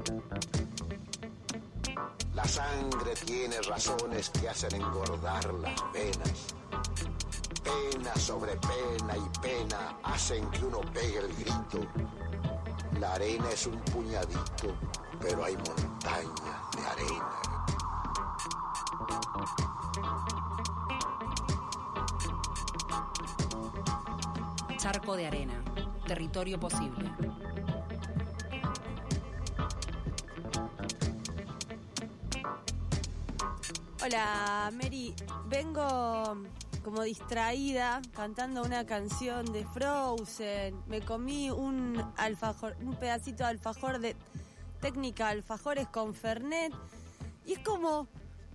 La sangre tiene razones que hacen engordar las venas. Pena sobre pena y pena hacen que uno pegue el grito. La arena es un puñadito, pero hay montañas de arena. Charco de arena, territorio posible. Hola, Mary. Vengo como distraída cantando una canción de Frozen. Me comí un alfajor, un pedacito de alfajor de técnica alfajores con Fernet. Y es como...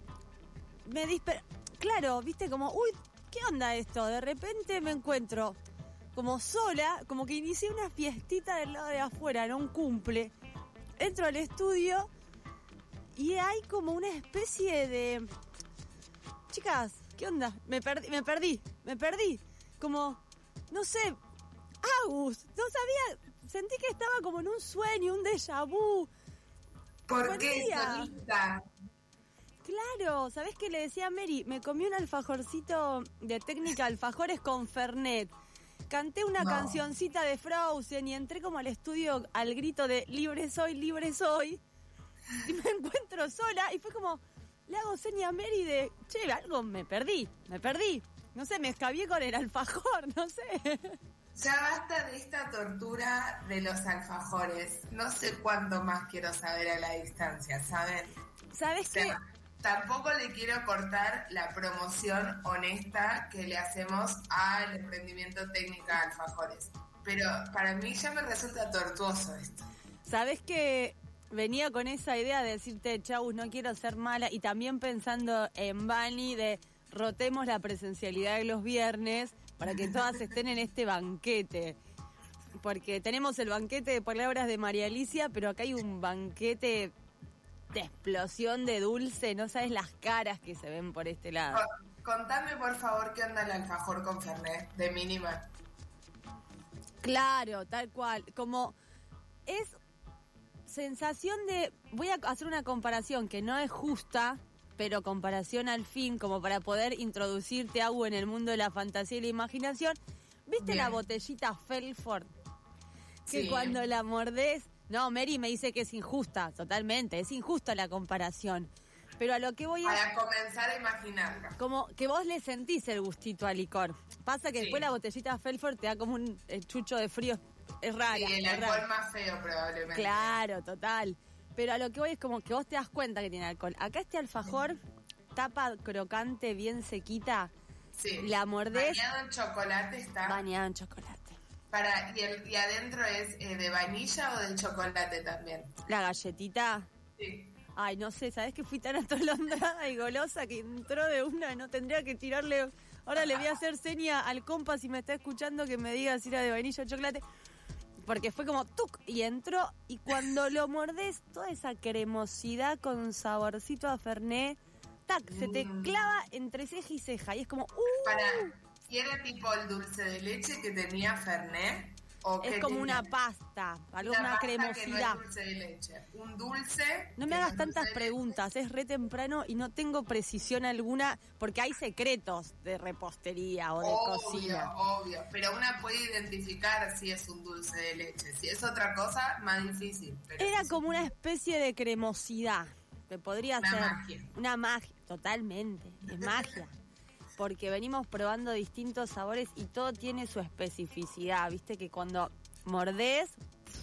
Claro, viste, como... Uy, ¿qué onda esto? De repente me encuentro como sola, como que inicié una fiestita del lado de afuera, no un cumple. Entro al estudio y hay como una especie de... Chicas, ¿qué onda? Me perdí. Como, no sé, Agus, no sabía, sentí que estaba como en un sueño, un déjà vu. ¿Por qué, solista? Claro, ¿sabés qué le decía a Mary? Me comí un alfajorcito de técnica alfajores con Fernet. Canté una cancioncita de Frozen y entré como al estudio al grito de libre soy, libre soy. Y me encuentro sola y fue como... Le hago seña a Mary de, che, algo me perdí. No sé, me escabié con el alfajor, no sé. Ya basta de esta tortura de los alfajores. No sé cuánto más quiero saber a la distancia, ¿saben? ¿Sabes qué? Tampoco le quiero cortar la promoción honesta que le hacemos al emprendimiento técnica alfajores. Pero para mí ya me resulta tortuoso esto. ¿Sabes qué? Venía con esa idea de decirte, chau, no quiero ser mala, y también pensando en Bani de rotemos la presencialidad de los viernes para que todas estén en este banquete. Porque tenemos el banquete de palabras de María Alicia, pero acá hay un banquete de explosión de dulce, no sabes las caras que se ven por este lado. Contame, por favor, qué onda el alfajor con Fernet, de mínima. Claro, tal cual, como es... sensación de... Voy a hacer una comparación que no es justa, pero comparación al fin, como para poder introducirte algo en el mundo de la fantasía y la imaginación. ¿Viste Bien. La botellita Felford? Que sí. Cuando la mordés... No, Mary me dice que es injusta, totalmente. Es injusta la comparación. Pero a lo que voy Para comenzar a imaginarla. Como que vos le sentís el gustito al licor. Pasa que después la botellita Felford te da como un chucho de frío. Es rara. Sí, el alcohol más feo probablemente. Claro, total. Pero a lo que voy es como que vos te das cuenta que tiene alcohol. Acá este alfajor, tapa crocante, bien sequita, la mordés. Bañado en chocolate está. Bañado en chocolate. ¿Y adentro es de vainilla o de chocolate también? La galletita. Sí. Ay, no sé, ¿sabés que fui tan atolondrada y golosa que entró de una? No tendría que tirarle... Ahora le voy a hacer seña al compa si me está escuchando que me diga si era de vainilla o chocolate. Porque fue como ¡tuc! Y entró, y cuando lo mordés, toda esa cremosidad con saborcito a Fernet, ¡tac! Se te clava entre ceja y ceja, y es como ¿Y era tipo el dulce de leche que tenía Fernet? ¿O es como una pasta, alguna cremosidad. Que no es dulce de leche. Un dulce... No me hagas tantas preguntas, es re temprano y no tengo precisión alguna, porque hay secretos de repostería o de cocina. Obvio, pero una puede identificar si es un dulce de leche. Si es otra cosa, más difícil. Pero era como una especie de cremosidad, que podría ser... Magia. Una magia, totalmente, es magia. Porque venimos probando distintos sabores y todo tiene su especificidad. Viste que cuando mordés,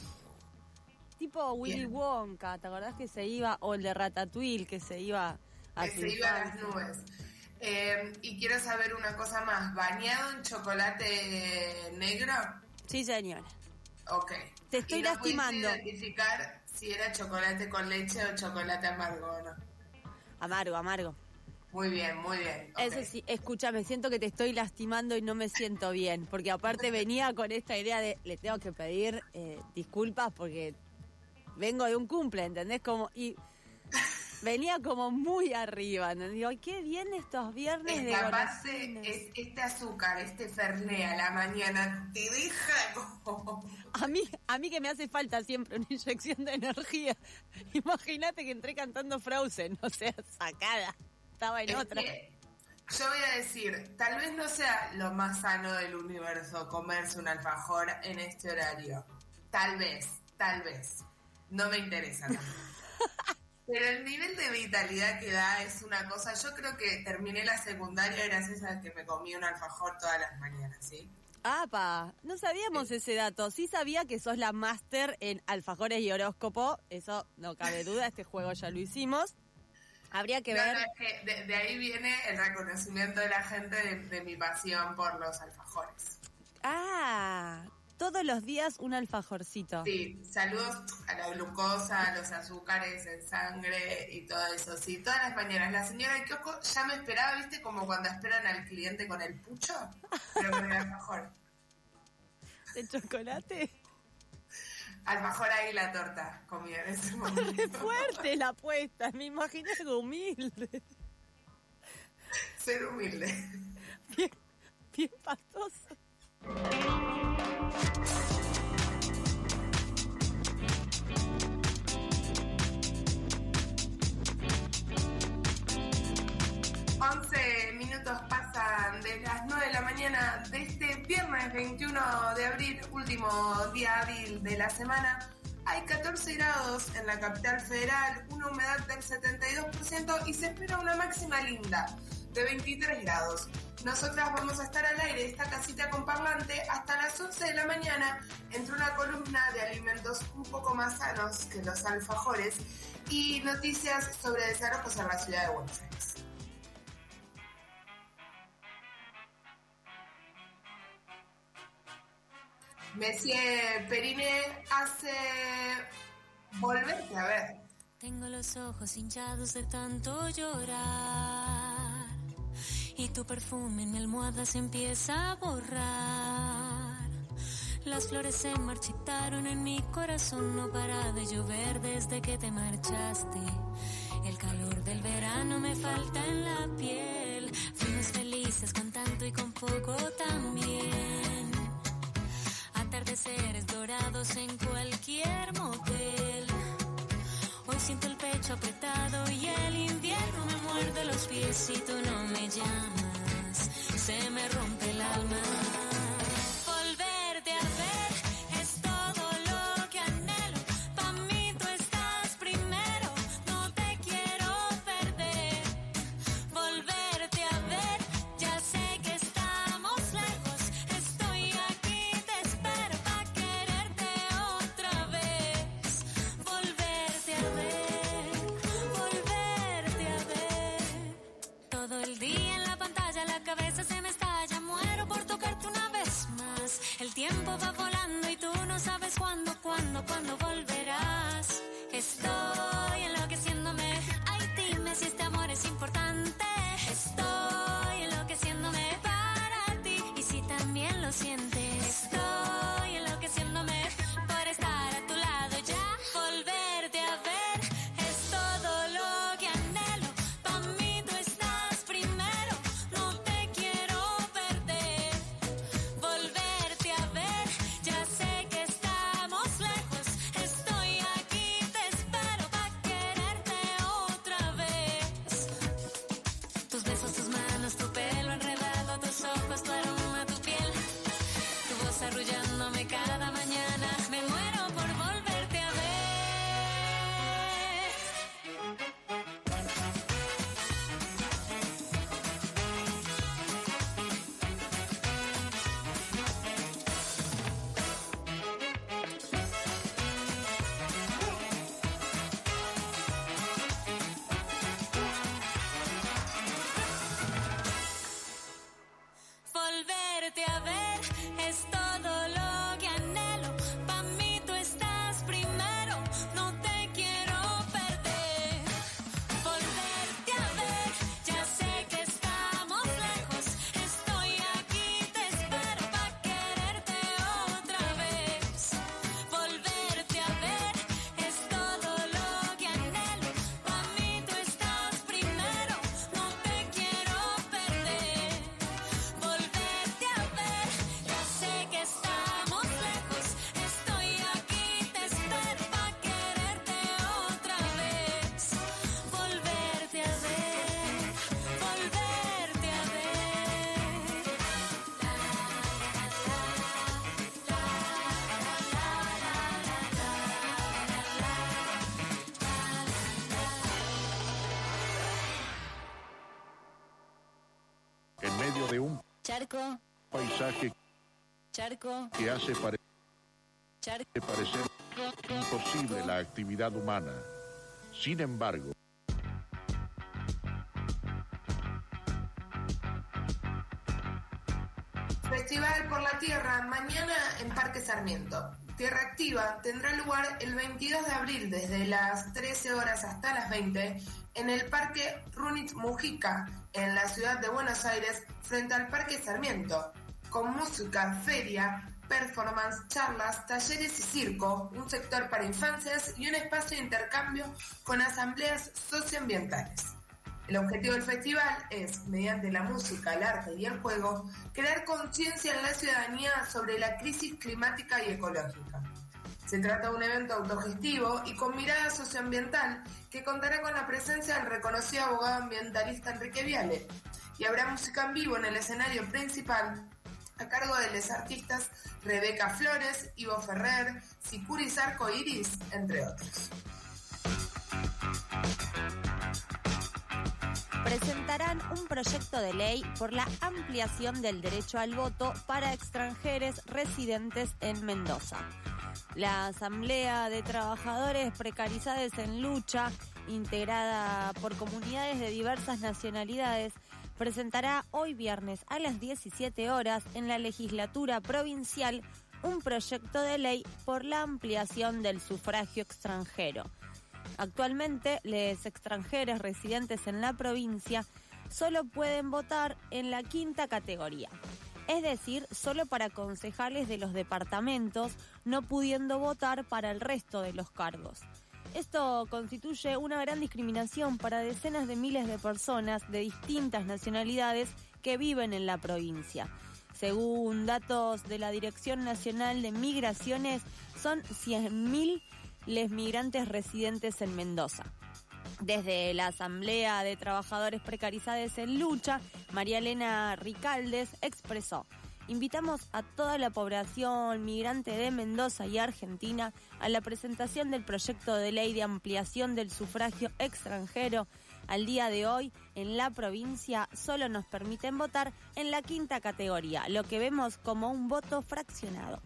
tipo Willy Wonka, ¿te acordás que se iba? O el de Ratatouille, que se iba a las nubes. Y quiero saber una cosa más. ¿Bañado en chocolate negro? Sí, señora. Ok. Te estoy lastimando. ¿Pudiste identificar si era chocolate con leche o chocolate amargo o no? Amargo. Muy bien. Okay. Eso sí, escúchame, siento que te estoy lastimando y no me siento bien, porque aparte venía con esta idea de, le tengo que pedir disculpas porque vengo de un cumple, ¿entendés? Como, y venía como muy arriba, ¿no? Digo, qué bien estos viernes de capaz golosinas. este azúcar, este fernet a la mañana te deja como... A mí que me hace falta siempre una inyección de energía. Imagínate que entré cantando Frozen, o sea, sacada. Estaba en otra. Yo voy a decir, tal vez no sea lo más sano del universo comerse un alfajor en este horario. Tal vez. No me interesa tampoco. Pero el nivel de vitalidad que da es una cosa. Yo creo que terminé la secundaria gracias a que me comí un alfajor todas las mañanas, ¿sí? ¡Apa! No sabíamos ese dato. Sí sabía que sos la máster en alfajores y horóscopo. Eso no cabe duda, este juego ya lo hicimos. Habría que ver... No, es que de ahí viene el reconocimiento de la gente de mi pasión por los alfajores. Ah, todos los días un alfajorcito. Sí, saludos a la glucosa, a los azúcares en sangre y todo eso. Sí, todas las mañanas. La señora del kiosco ya me esperaba, ¿viste? Como cuando esperan al cliente con el pucho, pero con el alfajor. ¿De chocolate? Alfajor ahí la torta comía en ese momento. ¡Qué fuerte la apuesta! Me imaginé algo humilde. Ser humilde. Bien pastoso. Minutos pasan de las 9 de la mañana de este viernes 21 de abril, último día hábil de la semana. Hay 14 grados en la capital federal, una humedad del 72% y se espera una máxima linda de 23 grados. Nosotras vamos a estar al aire de esta casita con parlante hasta las 11 de la mañana entre una columna de alimentos un poco más sanos que los alfajores y noticias sobre desalojos en la ciudad de Buenos Aires. Monsieur Periné hace volverte a ver. Tengo los ojos hinchados de tanto llorar y tu perfume en mi almohada se empieza a borrar. Las flores se marchitaron en mi corazón, no para de llover desde que te marchaste. El calor del verano me falta en la piel. Fuimos felices con tanto y con poco también. Atardeceres dorados en cualquier motel. Hoy siento el pecho apretado y el invierno me muerde los pies y tú no me llamas. Se me rompe el alma. Volverte a ver es todo lo que anhelo. Pa' mí tú estás primero, no te quiero perder. Volverte a ver, ya sé que estamos lejos. Estoy aquí, te espero pa' quererte otra vez. Volverte a ver. Todo el día en la pantalla la cabeza se me estalla. Muero por tocarte una vez más. El tiempo va volando y tú no sabes cuándo volverás. Estoy enloqueciéndome. Ay, dime si este amor es importante. Estoy enloqueciéndome para ti. Y si también lo sientes. Estoy enloqueciéndome por estar a tu lado ya. Volverte a ver es todo lo que anhelo. Pa' mí tú estás primero, no te quiero perder. Volverte a ver, ya sé que estamos Charco. Paisaje Charco. que hace parecer imposible la actividad humana. Sin embargo, Festival por la Tierra, mañana en Parque Sarmiento. Tierra Activa tendrá lugar el 22 de abril desde las 13 horas hasta las 20 en el Parque Runit Mujica, en la ciudad de Buenos Aires, frente al Parque Sarmiento, con música, feria, performance, charlas, talleres y circo, un sector para infancias y un espacio de intercambio con asambleas socioambientales. El objetivo del festival es, mediante la música, el arte y el juego, crear conciencia en la ciudadanía sobre la crisis climática y ecológica. Se trata de un evento autogestivo y con mirada socioambiental que contará con la presencia del reconocido abogado ambientalista Enrique Viale, y habrá música en vivo en el escenario principal a cargo de los artistas Rebeca Flores, Ivo Ferrer, Sicuris Arco Iris, entre otros. Presentarán un proyecto de ley por la ampliación del derecho al voto para extranjeros residentes en Mendoza. La Asamblea de Trabajadores Precarizados en Lucha, integrada por comunidades de diversas nacionalidades, presentará hoy viernes a las 17 horas en la legislatura provincial un proyecto de ley por la ampliación del sufragio extranjero. Actualmente, los extranjeros residentes en la provincia solo pueden votar en la quinta categoría, es decir, solo para concejales de los departamentos, no pudiendo votar para el resto de los cargos. Esto constituye una gran discriminación para decenas de miles de personas de distintas nacionalidades que viven en la provincia. Según datos de la Dirección Nacional de Migraciones, son 100.000 los migrantes residentes en Mendoza. Desde la Asamblea de Trabajadores Precarizados en Lucha, María Elena Ricaldes expresó: invitamos a toda la población migrante de Mendoza y Argentina a la presentación del proyecto de ley de ampliación del sufragio extranjero. Al día de hoy, en la provincia solo nos permiten votar en la quinta categoría, lo que vemos como un voto fraccionado.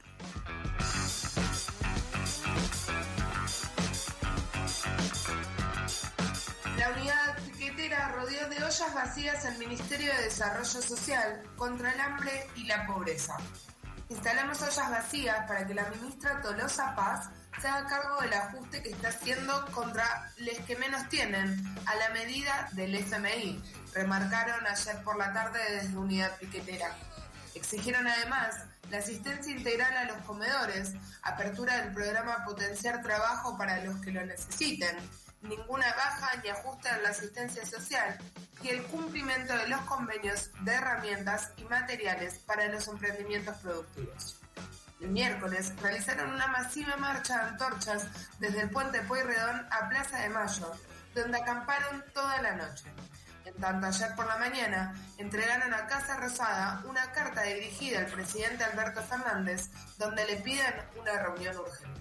La unidad piquetera rodeó de ollas vacías el Ministerio de Desarrollo Social contra el hambre y la pobreza. Instalamos ollas vacías para que la ministra Tolosa Paz se haga cargo del ajuste que está haciendo contra los que menos tienen, a la medida del FMI, remarcaron ayer por la tarde desde Unidad Piquetera. Exigieron además la asistencia integral a los comedores, apertura del programa Potenciar Trabajo para los que lo necesiten, ninguna baja ni ajuste en la asistencia social y el cumplimiento de los convenios de herramientas y materiales para los emprendimientos productivos. El miércoles realizaron una masiva marcha de antorchas desde el Puente Pueyrredón a Plaza de Mayo, donde acamparon toda la noche. En tanto, ayer por la mañana entregaron a Casa Rosada una carta dirigida al presidente Alberto Fernández, donde le piden una reunión urgente.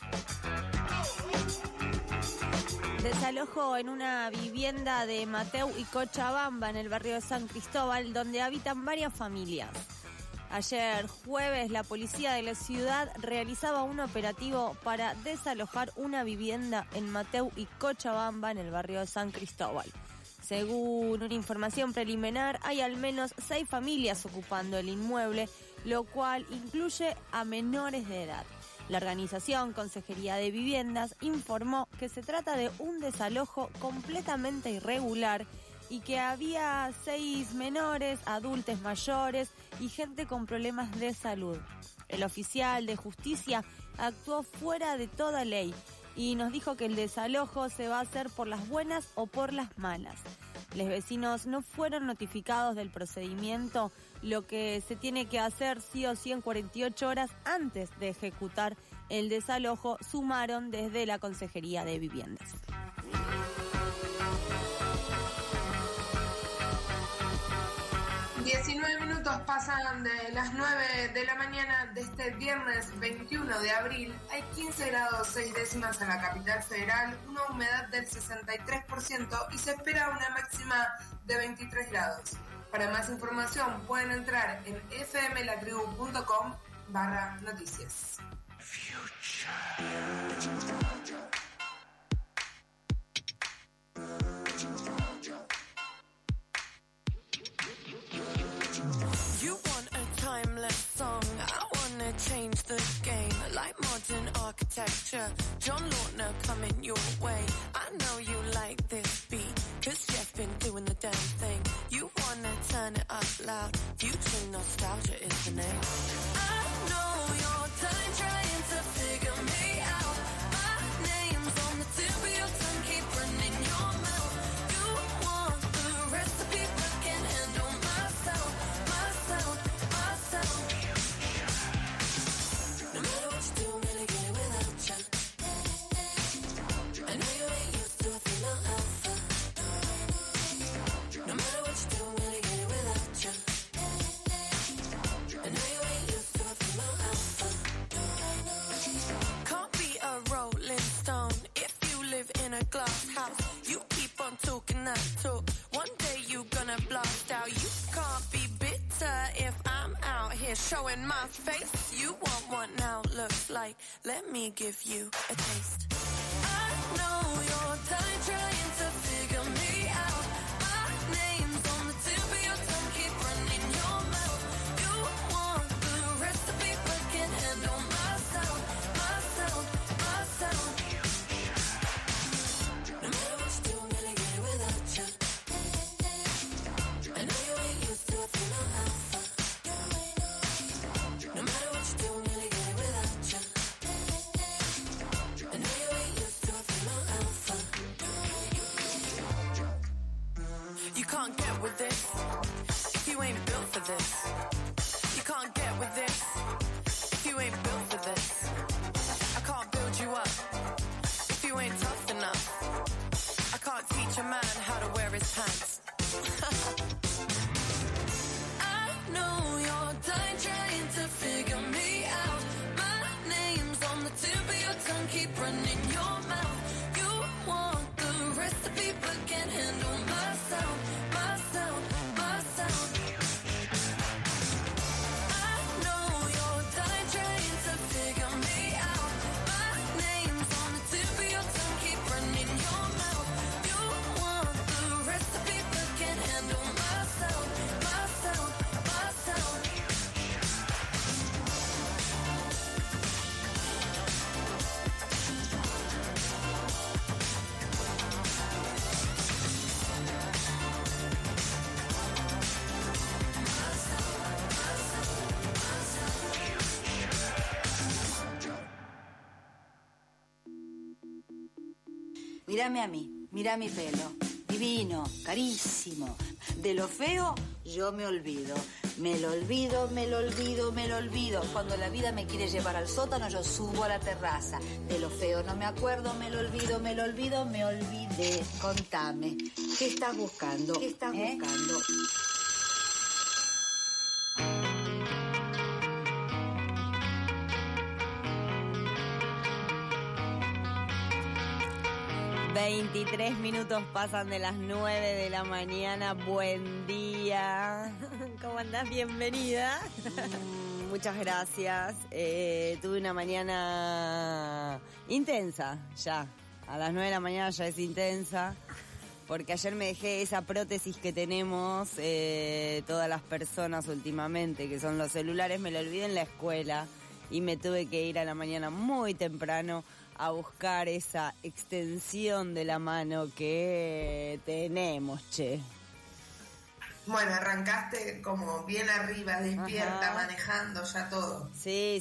Desalojo en una vivienda de Mateu y Cochabamba, en el barrio de San Cristóbal, donde habitan varias familias. Ayer jueves, la policía de la ciudad realizaba un operativo para desalojar una vivienda en Mateu y Cochabamba, en el barrio de San Cristóbal. Según una información preliminar, hay al menos 6 familias ocupando el inmueble, lo cual incluye a menores de edad. La organización Consejería de Viviendas informó que se trata de un desalojo completamente irregular y que había 6 menores, adultos mayores y gente con problemas de salud. El oficial de justicia actuó fuera de toda ley y nos dijo que el desalojo se va a hacer por las buenas o por las malas. Los vecinos no fueron notificados del procedimiento, lo que se tiene que hacer sí o sí en 48 horas antes de ejecutar el desalojo, sumaron desde la Consejería de Viviendas. Minutos pasan de las 9 de la mañana de este viernes 21 de abril. Hay 15 grados 6 décimas en la capital federal, una humedad del 63% y se espera una máxima de 23 grados. Para más información pueden entrar en fmlatribu.com/noticias. You want a timeless song, I wanna change the game, like modern architecture, John Lautner coming your way. I know you like this beat, cause Jeff been doing the damn thing. You wanna turn it up loud, future nostalgia is the name. I know you're done trying to figure me out. My name's on the tip of your tongue, keep running your mouth. You want the recipe but can't handle my sound, my sound, my sound. No matter what you do, I'm gonna get it without you. I know you ain't used to a female alpha. No matter what you do, I'm gonna get it without you. I know you ain't used to a female alpha. Can't be a rolling stone if you live in a glass house. You keep on talking that talk, one day you gonna blast out. You can't be bitter if I'm out here showing my face. You want what now looks like, let me give you a taste. I know you're done trying to figure me out. My name's on the tip of your tongue, keep running your mouth. You want the recipe but can't handle my sound, my sound, my sound. No matter what you do, I'm gonna get it without you. I know you ain't used to a female alpha. No matter what you do, I'm gonna get it without you. I know you ain't used to a female alpha. You can't get with this if you ain't built for this. You can't get with this if you ain't built for this. I can't build you up if you ain't tough enough. I can't teach a man how to wear his pants. I know you're done trying to figure me out. My name's on the tip of your tongue, keep running your mouth. You want the recipe but can't handle my sound, my sound, my sound. I know you're done trying to figure me out. My name's on the tip of your tongue, keep running your mouth. You want the recipe but can't handle my sound, my sound, my sound. Mírame a mí, mira mi pelo, divino, carísimo. De lo feo, yo me olvido. Me lo olvido, me lo olvido, me lo olvido. Cuando la vida me quiere llevar al sótano, yo subo a la terraza. De lo feo no me acuerdo, me lo olvido, me lo olvido, me olvidé. Contame, ¿qué estás buscando? ¿Qué estás buscando? ...23 pasan de las 9 de la mañana. Buen día. ¿Cómo andás? Bienvenida. Muchas gracias. Tuve una mañana intensa ya. A las 9 de la mañana ya es intensa. Porque ayer me dejé esa prótesis que tenemos todas las personas últimamente, que son los celulares, me lo olvidé en la escuela. Y me tuve que ir a la mañana muy temprano a buscar esa extensión de la mano que tenemos, che. Bueno, arrancaste como bien arriba, despierta, manejando ya todo. Sí.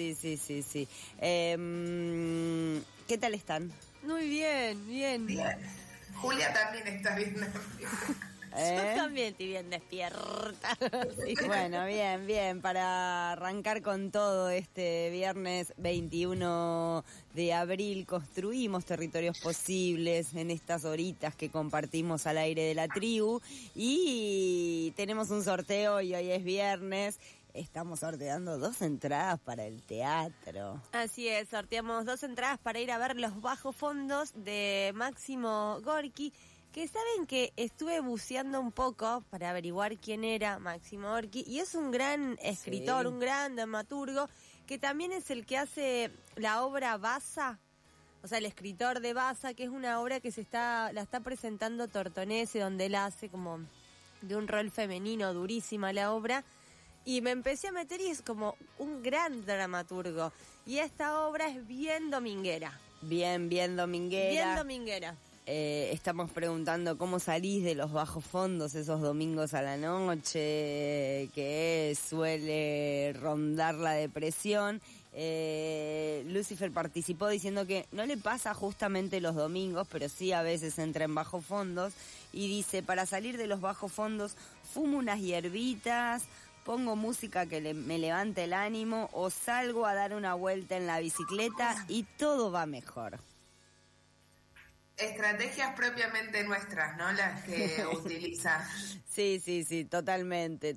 ¿Qué tal están? Muy bien. Bien. Julia también está bien arriba. Yo también estoy bien despierta. Sí. Bueno, bien, para arrancar con todo este viernes 21 de abril, construimos territorios posibles en estas horitas que compartimos al aire de la tribu y tenemos un sorteo y hoy es viernes. Estamos sorteando 2 entradas para el teatro. Así es, sorteamos 2 entradas para ir a ver Los Bajos Fondos de Máximo Gorki que saben que estuve buceando un poco para averiguar quién era Máximo Gorki, y es un gran escritor, un gran dramaturgo, que también es el que hace la obra Baza, o sea, el escritor de Baza, que es una obra que la está presentando Tortonese, donde él hace como de un rol femenino, durísima la obra, y me empecé a meter y es como un gran dramaturgo, y esta obra es bien dominguera. Bien dominguera. Bien dominguera. Estamos preguntando cómo salís de los bajos fondos esos domingos a la noche, que suele rondar la depresión. Lucifer participó diciendo que no le pasa justamente los domingos, pero sí a veces entra en bajos fondos, y dice: para salir de los bajos fondos fumo unas hierbitas, pongo música que me levante el ánimo, o salgo a dar una vuelta en la bicicleta y todo va mejor. Estrategias propiamente nuestras, ¿no? Las que utiliza. Sí, totalmente.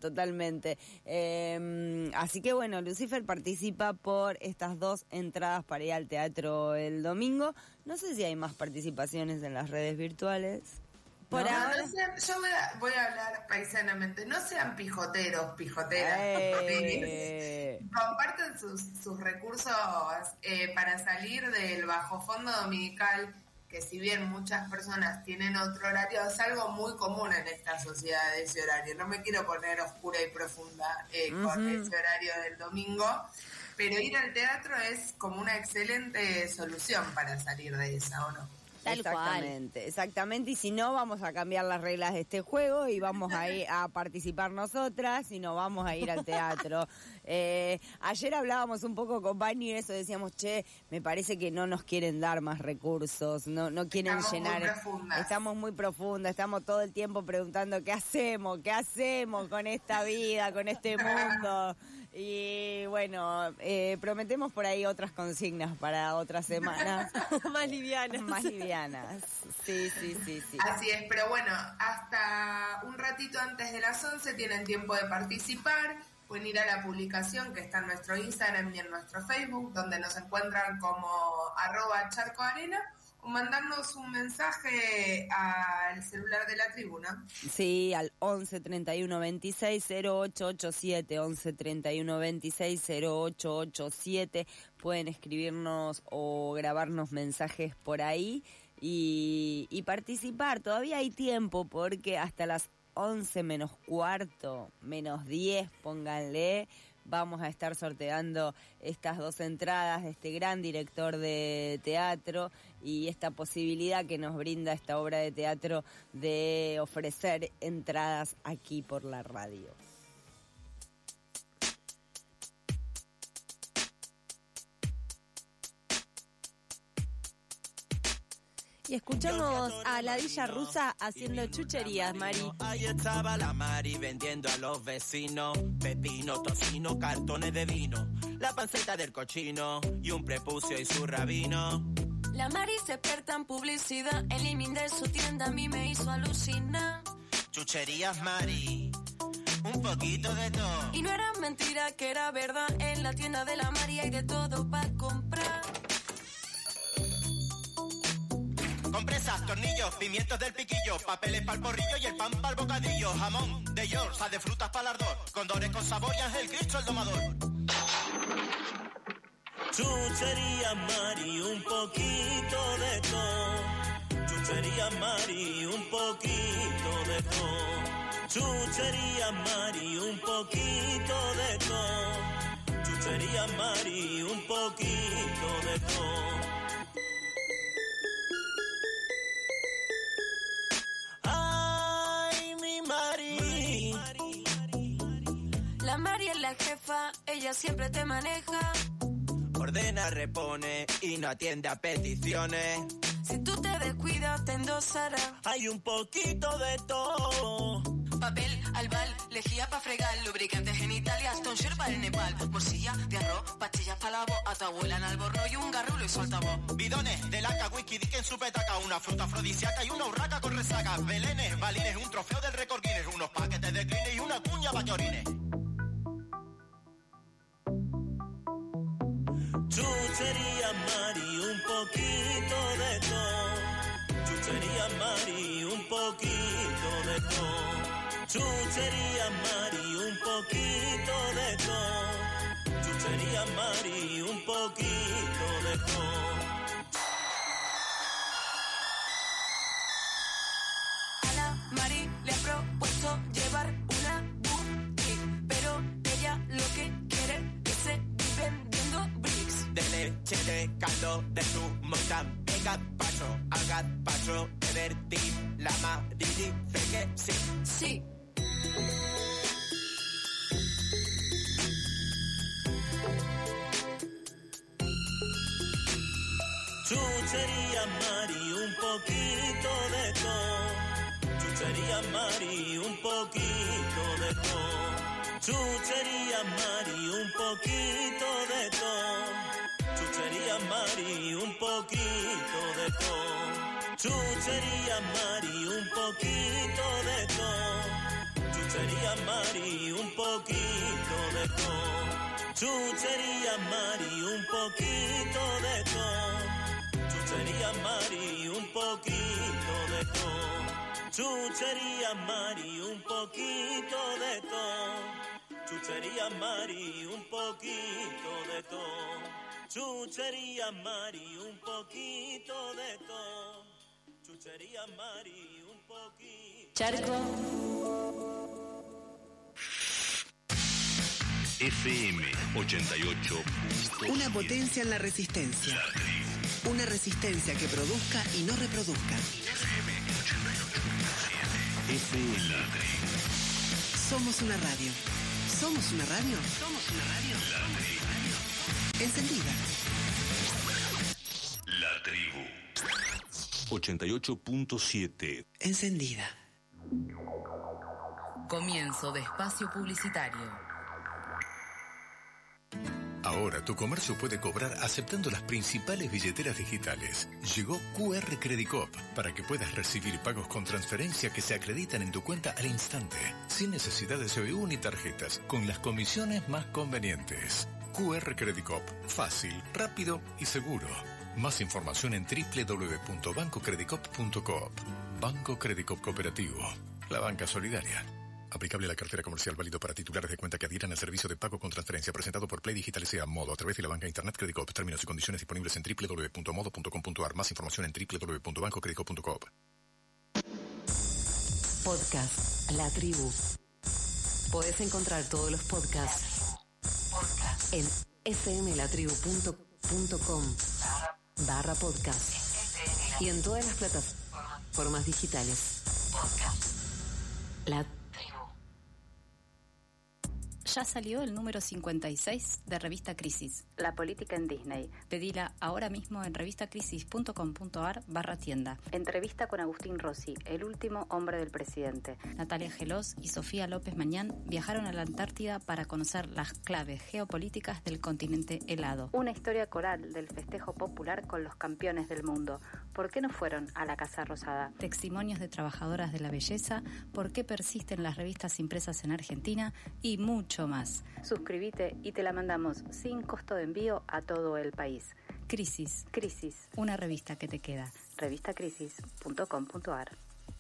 Así que bueno, Lucifer participa por estas 2 entradas para ir al teatro el domingo. No sé si hay más participaciones en las redes virtuales. Por ahora. No sean, yo voy a hablar paisanamente. No sean pijoteras. Comparten sus recursos para salir del bajo fondo dominical, que si bien muchas personas tienen otro horario, es algo muy común en esta sociedad, ese horario. No me quiero poner oscura y profunda con ese horario del domingo, pero ir al teatro es como una excelente solución para salir de esa, ¿o no? Exactamente, y si no, vamos a cambiar las reglas de este juego y vamos a ir a participar nosotras, y no vamos a ir al teatro. Ayer hablábamos un poco con Bani y eso, decíamos, me parece que no nos quieren dar más recursos, no quieren llenar. Estamos muy profundas, estamos todo el tiempo preguntando qué hacemos con esta vida, con este mundo. Y bueno, prometemos por ahí otras consignas para otras semanas. Más livianas. Sí. Así es, pero bueno, hasta un ratito antes de las 11 tienen tiempo de participar. Pueden ir a la publicación que está en nuestro Instagram y en nuestro Facebook, donde nos encuentran como @charcoarena, o mandarnos un mensaje al celular de la tribuna. Sí, al 11 31 26 0887, 11 31 26 0887. Pueden escribirnos o grabarnos mensajes por ahí y participar. Todavía hay tiempo, porque hasta las 11 menos cuarto, menos 10, pónganle, vamos a estar sorteando estas 2 entradas de este gran director de teatro y esta posibilidad que nos brinda esta obra de teatro de ofrecer entradas aquí por la radio. Y escuchamos a Ladilla Rusa haciendo chucherías, Mari. Ahí estaba la Mari vendiendo a los vecinos pepino, tocino, cartones de vino, la panceta del cochino y un prepucio y su rabino. La Mari se experta en publicidad, el limín de su tienda a mí me hizo alucinar. Chucherías Mari, un poquito de todo. Y no era mentira, que era verdad, en la tienda de la Mari hay de todo para comprar. Compresas, tornillos, pimientos del piquillo, papeles pa'l porrillo y el pan pa'l bocadillo, jamón de York, sal de frutas pa'l ardor, condores con sabor y Ángel Cristo el domador. Chuchería Mari, un poquito de todo. Chuchería Mari, un poquito de todo. Chuchería Mari, un poquito de todo. Chuchería Mari, un poquito de todo. La Mari es la jefa, ella siempre te maneja. Ordena, repone y no atiende a peticiones. Si tú te descuidas, te endosará. Hay un poquito de todo. Papel, albal, lejía pa' fregar, lubricantes genitalias, tonsher para el Nepal, morcilla de arroz, pastillas pa' la voz, a tu abuela en albornoz y un garrulo y soltavoz. Bidones de laca, whisky, dick en su petaca, una fruta afrodisíaca y una urraca con resaca. Belenes, balines, un trofeo del récord Guinness, unos paquetes de clines y una cuña pa' que orines. Chuchería Mari, un poquito de todo. Chuchería Mari, un poquito de todo. Chuchería Mari, un poquito de todo. Chuchería Mari, un poquito de todo. A la Mari le ha propuesto llevar una boutique, pero ella lo que quiere es seguir vendiendo bricks. De leche, de caldo, de zumo, de gazpacho, al gazpacho, de vertir. La Mari dice que sí. Sí. Chuchería Mari, un poquito de todo. Chuchería Mari, un poquito de todo. Chuchería Mari, un poquito de todo. Chuchería Mari, un poquito de todo. Chuchería Mari, un poquito de todo. Chuchería Mari, un poquito de todo. Chuchería Mari, un poquito de todo. Chuchería Mari, un poquito de todo. Chuchería Mari, un poquito de todo. Chuchería Mari, un poquito de todo. Chuchería Mari, un poquito de todo. Chuchería Mari, un poquito. Charco. FM 88. Una potencia en la resistencia. Una resistencia que produzca y no reproduzca. FM 88.7. FM La Tribu. Somos una radio. ¿Somos una radio? Somos una radio. La Tribu. Encendida. La Tribu. 88.7. Encendida. Comienzo de espacio publicitario. Ahora tu comercio puede cobrar aceptando las principales billeteras digitales. Llegó QR Credit Cop para que puedas recibir pagos con transferencia que se acreditan en tu cuenta al instante, sin necesidad de CBU ni tarjetas, con las comisiones más convenientes. QR Credit Cop, fácil, rápido y seguro. Más información en www.bancocreditcop.coop. Banco Credit Cop Cooperativo, la banca solidaria. Aplicable a la cartera comercial, válido para titulares de cuenta que adhieran al servicio de pago con transferencia presentado por Play Digital S.A. Modo a través de la banca Internet Credit Cop. Términos y condiciones disponibles en www.modo.com.ar. Más información en www.bancocreditcop.coop. Podcast La Tribu. Podés encontrar todos los podcasts en fmlatribu.com/podcast y en todas las plataformas digitales. La Tribu. Ya salió el número 56 de Revista Crisis, la política en Disney. Pedila ahora mismo en revistacrisis.com.ar/tienda. Entrevista con Agustín Rossi, el último hombre del presidente. Natalia Gelós y Sofía López Mañán viajaron a la Antártida para conocer las claves geopolíticas del continente helado. Una historia coral del festejo popular con los campeones del mundo. ¿Por qué no fueron a la Casa Rosada? Testimonios de trabajadoras de la belleza, por qué persisten las revistas impresas en Argentina y mucho más. Suscríbete y te la mandamos sin costo de envío a todo el país. Crisis, una revista que te queda. Revistacrisis.com.ar.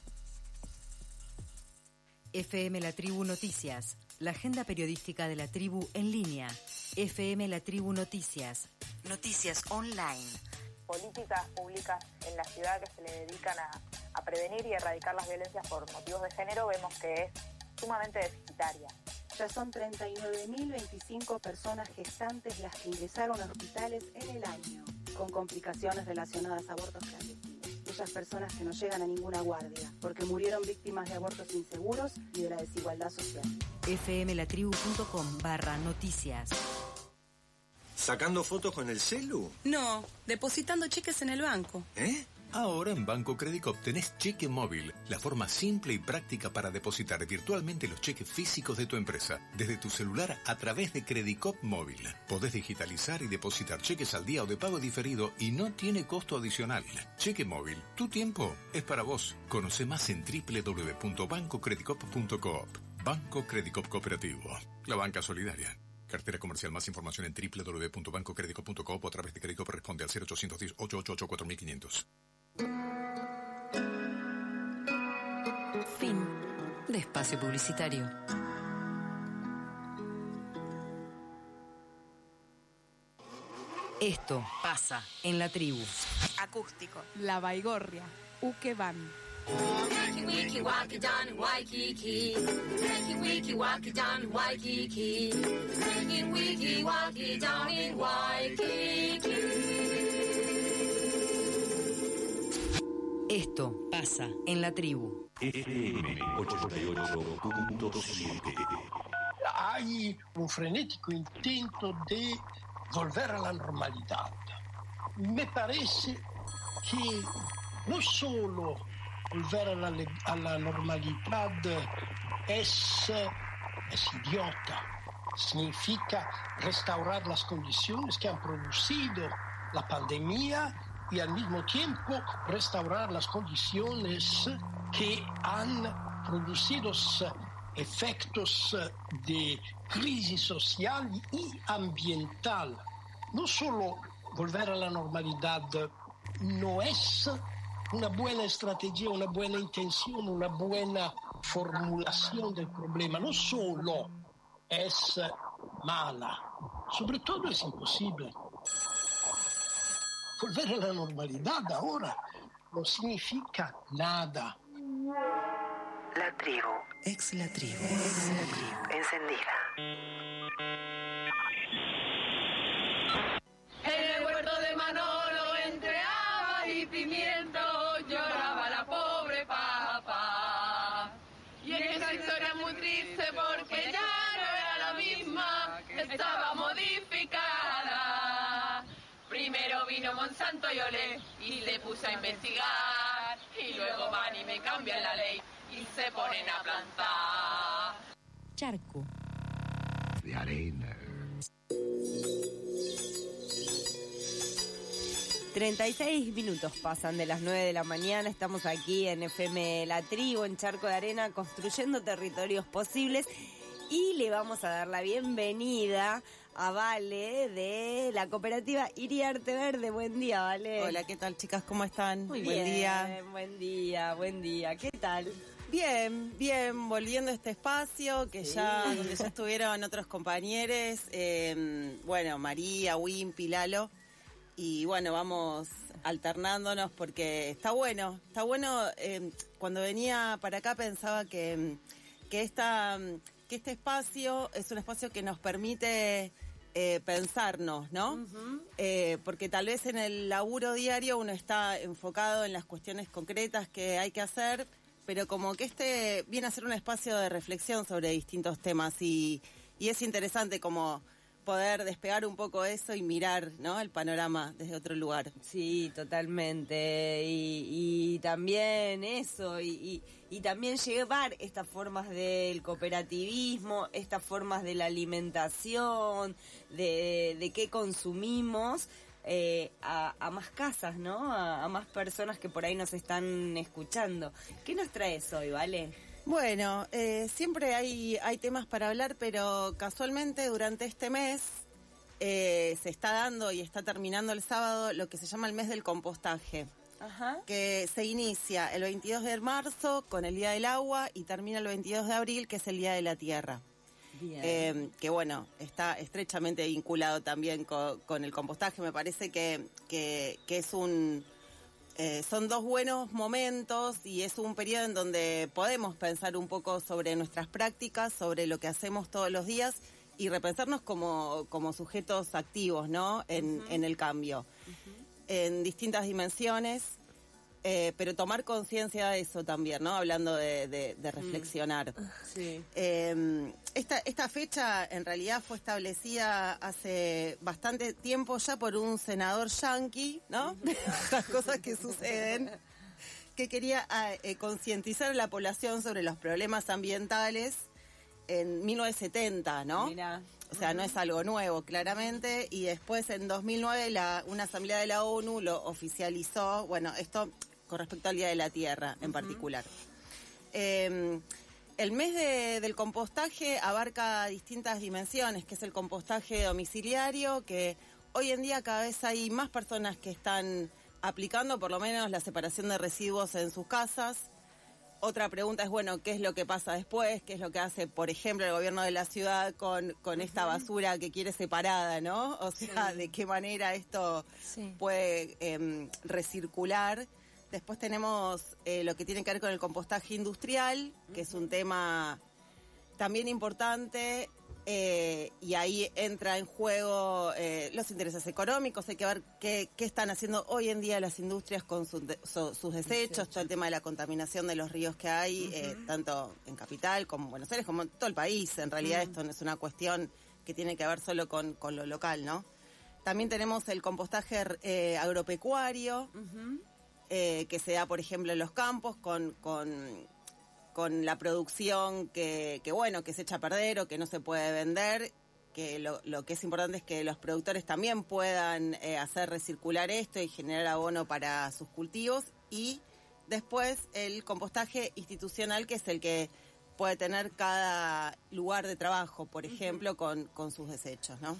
FM La Tribu Noticias, la agenda periodística de la tribu en línea. FM La Tribu Noticias, noticias online. Políticas públicas en la ciudad que se le dedican a prevenir y erradicar las violencias por motivos de género, vemos que es sumamente deficitaria. Ya son 39.025 personas gestantes las que ingresaron a hospitales en el año, con complicaciones relacionadas a abortos clandestinos. Aquellas personas que no llegan a ninguna guardia, porque murieron víctimas de abortos inseguros y de la desigualdad social. fmlatribu.com/noticias. ¿Sacando fotos con el celu? No, depositando cheques en el banco. ¿Eh? Ahora en Banco Credit Cop tenés cheque móvil, la forma simple y práctica para depositar virtualmente los cheques físicos de tu empresa, desde tu celular a través de Credit Cop Móvil. Podés digitalizar y depositar cheques al día o de pago diferido y no tiene costo adicional. Cheque móvil, tu tiempo es para vos. Conoce más en www.bancocreditcop.coop. Banco Credit Cop Cooperativo, la banca solidaria. Cartera comercial. Más información en www.bancocreditcop.coop o a través de Credit Cop. Responde al 0810 888 4500. Fin de espacio publicitario. Esto pasa en la tribu. Acústico. La Baigorria. Ukeban. Wiki waki down Waikiki. Wiki waki down Waikiki. Wiki waki down in Waikiki. Esto pasa en la tribu. FM 88.7. Hay un frenético intento de volver a la normalidad. Me parece que no solo volver a la normalidad es idiota, significa restaurar las condiciones que han producido la pandemia y al mismo tiempo restaurar las condiciones que han producido efectos de crisis social y ambiental. No solo volver a la normalidad no es una buena estrategia, una buena intención, una buena formulación del problema, no solo es mala, sobre todo es imposible. Volver a la normalidad ahora no significa nada. La tribu. Ex la tribu. Encendida. En el huerto de Manolo, entre habas y pimiento, lloraba la pobre papa. Y esa historia es muy triste porque ya no era la misma, estaba modificada. Primero vino Monsanto y Olé y se puso a investigar. Y luego van y me cambian la ley y se ponen a plantar. Charco. De arena. 36 minutos pasan de las 9 de la mañana. Estamos aquí en FM La Tribu, en Charco de Arena, construyendo territorios posibles. Y le vamos a dar la bienvenida a Vale de la cooperativa Iriarte Verde. Buen día, Vale. Hola, ¿qué tal, chicas? ¿Cómo están? Muy buen bien, día. Buen día. ¿Qué tal? Bien, volviendo a este espacio que donde ya estuvieron otros compañeros, María, Wimpi, Lalo, y bueno, vamos alternándonos porque está bueno, cuando venía para acá pensaba que este espacio es un espacio que nos permite pensarnos, ¿no? Uh-huh. Porque tal vez en el laburo diario uno está enfocado en las cuestiones concretas que hay que hacer, pero como que este viene a ser un espacio de reflexión sobre distintos temas y es interesante como poder despegar un poco eso y mirar, ¿no?, el panorama desde otro lugar. Sí, totalmente. Y también eso, y también llevar estas formas del cooperativismo, estas formas de la alimentación, de qué consumimos, a más casas, ¿no? A más personas que por ahí nos están escuchando. ¿Qué nos traes hoy, Vale? Bueno, siempre hay temas para hablar, pero casualmente durante este mes se está dando y está terminando el sábado lo que se llama el mes del compostaje. Ajá. Que se inicia el 22 de marzo con el Día del Agua y termina el 22 de abril, que es el Día de la Tierra. Bien. Que bueno, está estrechamente vinculado también con el compostaje. Me parece que es son dos buenos momentos y es un periodo en donde podemos pensar un poco sobre nuestras prácticas, sobre lo que hacemos todos los días y repensarnos como sujetos activos, ¿no?, en el cambio, en distintas dimensiones, pero tomar conciencia de eso también, ¿no?, hablando de reflexionar. Sí. Esta fecha en realidad fue establecida hace bastante tiempo ya por un senador yanqui, ¿no? Estas cosas que suceden, que quería concientizar a la población sobre los problemas ambientales en 1970, ¿no? Mirá. O sea, no es algo nuevo, claramente, y después en 2009 una asamblea de la ONU lo oficializó, bueno, esto con respecto al Día de la Tierra en particular. El mes del compostaje abarca distintas dimensiones, que es el compostaje domiciliario, que hoy en día cada vez hay más personas que están aplicando por lo menos la separación de residuos en sus casas. Otra pregunta es, bueno, ¿qué es lo que pasa después? ¿Qué es lo que hace, por ejemplo, el gobierno de la ciudad con esta basura que quiere separada, ¿no? O sea, ¿de qué manera esto puede recircular? Después tenemos lo que tiene que ver con el compostaje industrial, que es un tema también importante, y ahí entra en juego los intereses económicos. Hay que ver qué están haciendo hoy en día las industrias con sus desechos, todo el tema de la contaminación de los ríos que hay, tanto en Capital como en Buenos Aires, como en todo el país. En realidad esto no es una cuestión que tiene que ver solo con lo local, ¿no? También tenemos el compostaje agropecuario, que se da, por ejemplo, en los campos con la producción que se echa a perder o que no se puede vender, que lo que es importante es que los productores también puedan hacer recircular esto y generar abono para sus cultivos. Y después el compostaje institucional, que es el que puede tener cada lugar de trabajo, por ejemplo, con sus desechos, ¿no?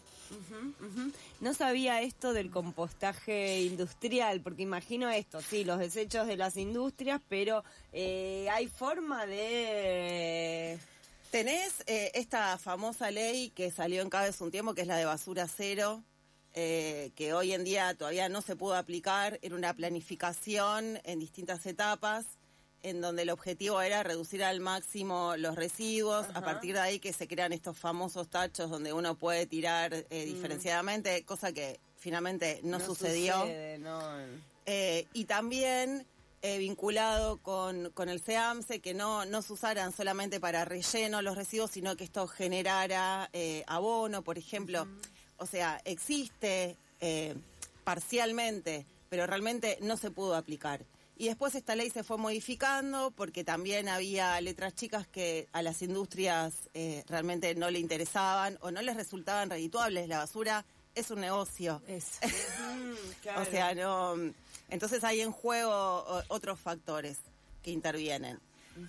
No sabía esto del compostaje industrial, porque imagino esto, sí, los desechos de las industrias, pero hay forma de... Tenés esta famosa ley que salió en CABES un tiempo, que es la de basura cero, que hoy en día todavía no se pudo aplicar. Era una planificación en distintas etapas, en donde el objetivo era reducir al máximo los residuos. A partir de ahí que se crean estos famosos tachos donde uno puede tirar diferenciadamente, cosa que finalmente no sucedió. Sucede, no. Y también vinculado con el CEAMSE, que no se usaran solamente para relleno los residuos, sino que esto generara abono, por ejemplo. O sea, existe parcialmente, pero realmente no se pudo aplicar. Y después esta ley se fue modificando porque también había letras chicas que a las industrias realmente no le interesaban o no les resultaban redituables. La basura es un negocio. Claro. O sea, no. Entonces hay en juego otros factores que intervienen.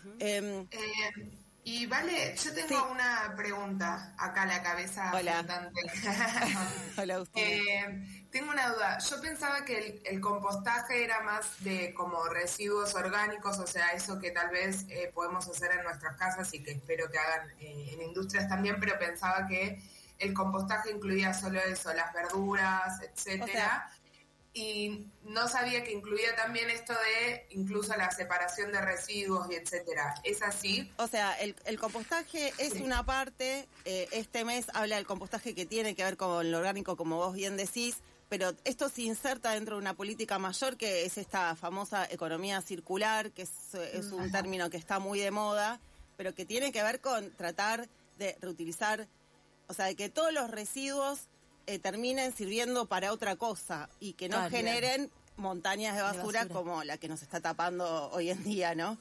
Y Vale, yo tengo una pregunta acá en la cabeza. Hola. Hola, Agustín. Tengo una duda. Yo pensaba que el compostaje era más de como residuos orgánicos, o sea, eso que tal vez podemos hacer en nuestras casas y que espero que hagan en industrias también, pero pensaba que el compostaje incluía solo eso, las verduras, etcétera. O sea, y no sabía que incluía también esto de incluso la separación de residuos y etcétera. ¿Es así? O sea, el compostaje es una parte. Este mes habla del compostaje que tiene que ver con lo orgánico, como vos bien decís, pero esto se inserta dentro de una política mayor que es esta famosa economía circular, que es un término que está muy de moda, pero que tiene que ver con tratar de reutilizar, o sea, de que todos los residuos terminen sirviendo para otra cosa y que no generen montañas de basura como la que nos está tapando hoy en día, ¿no?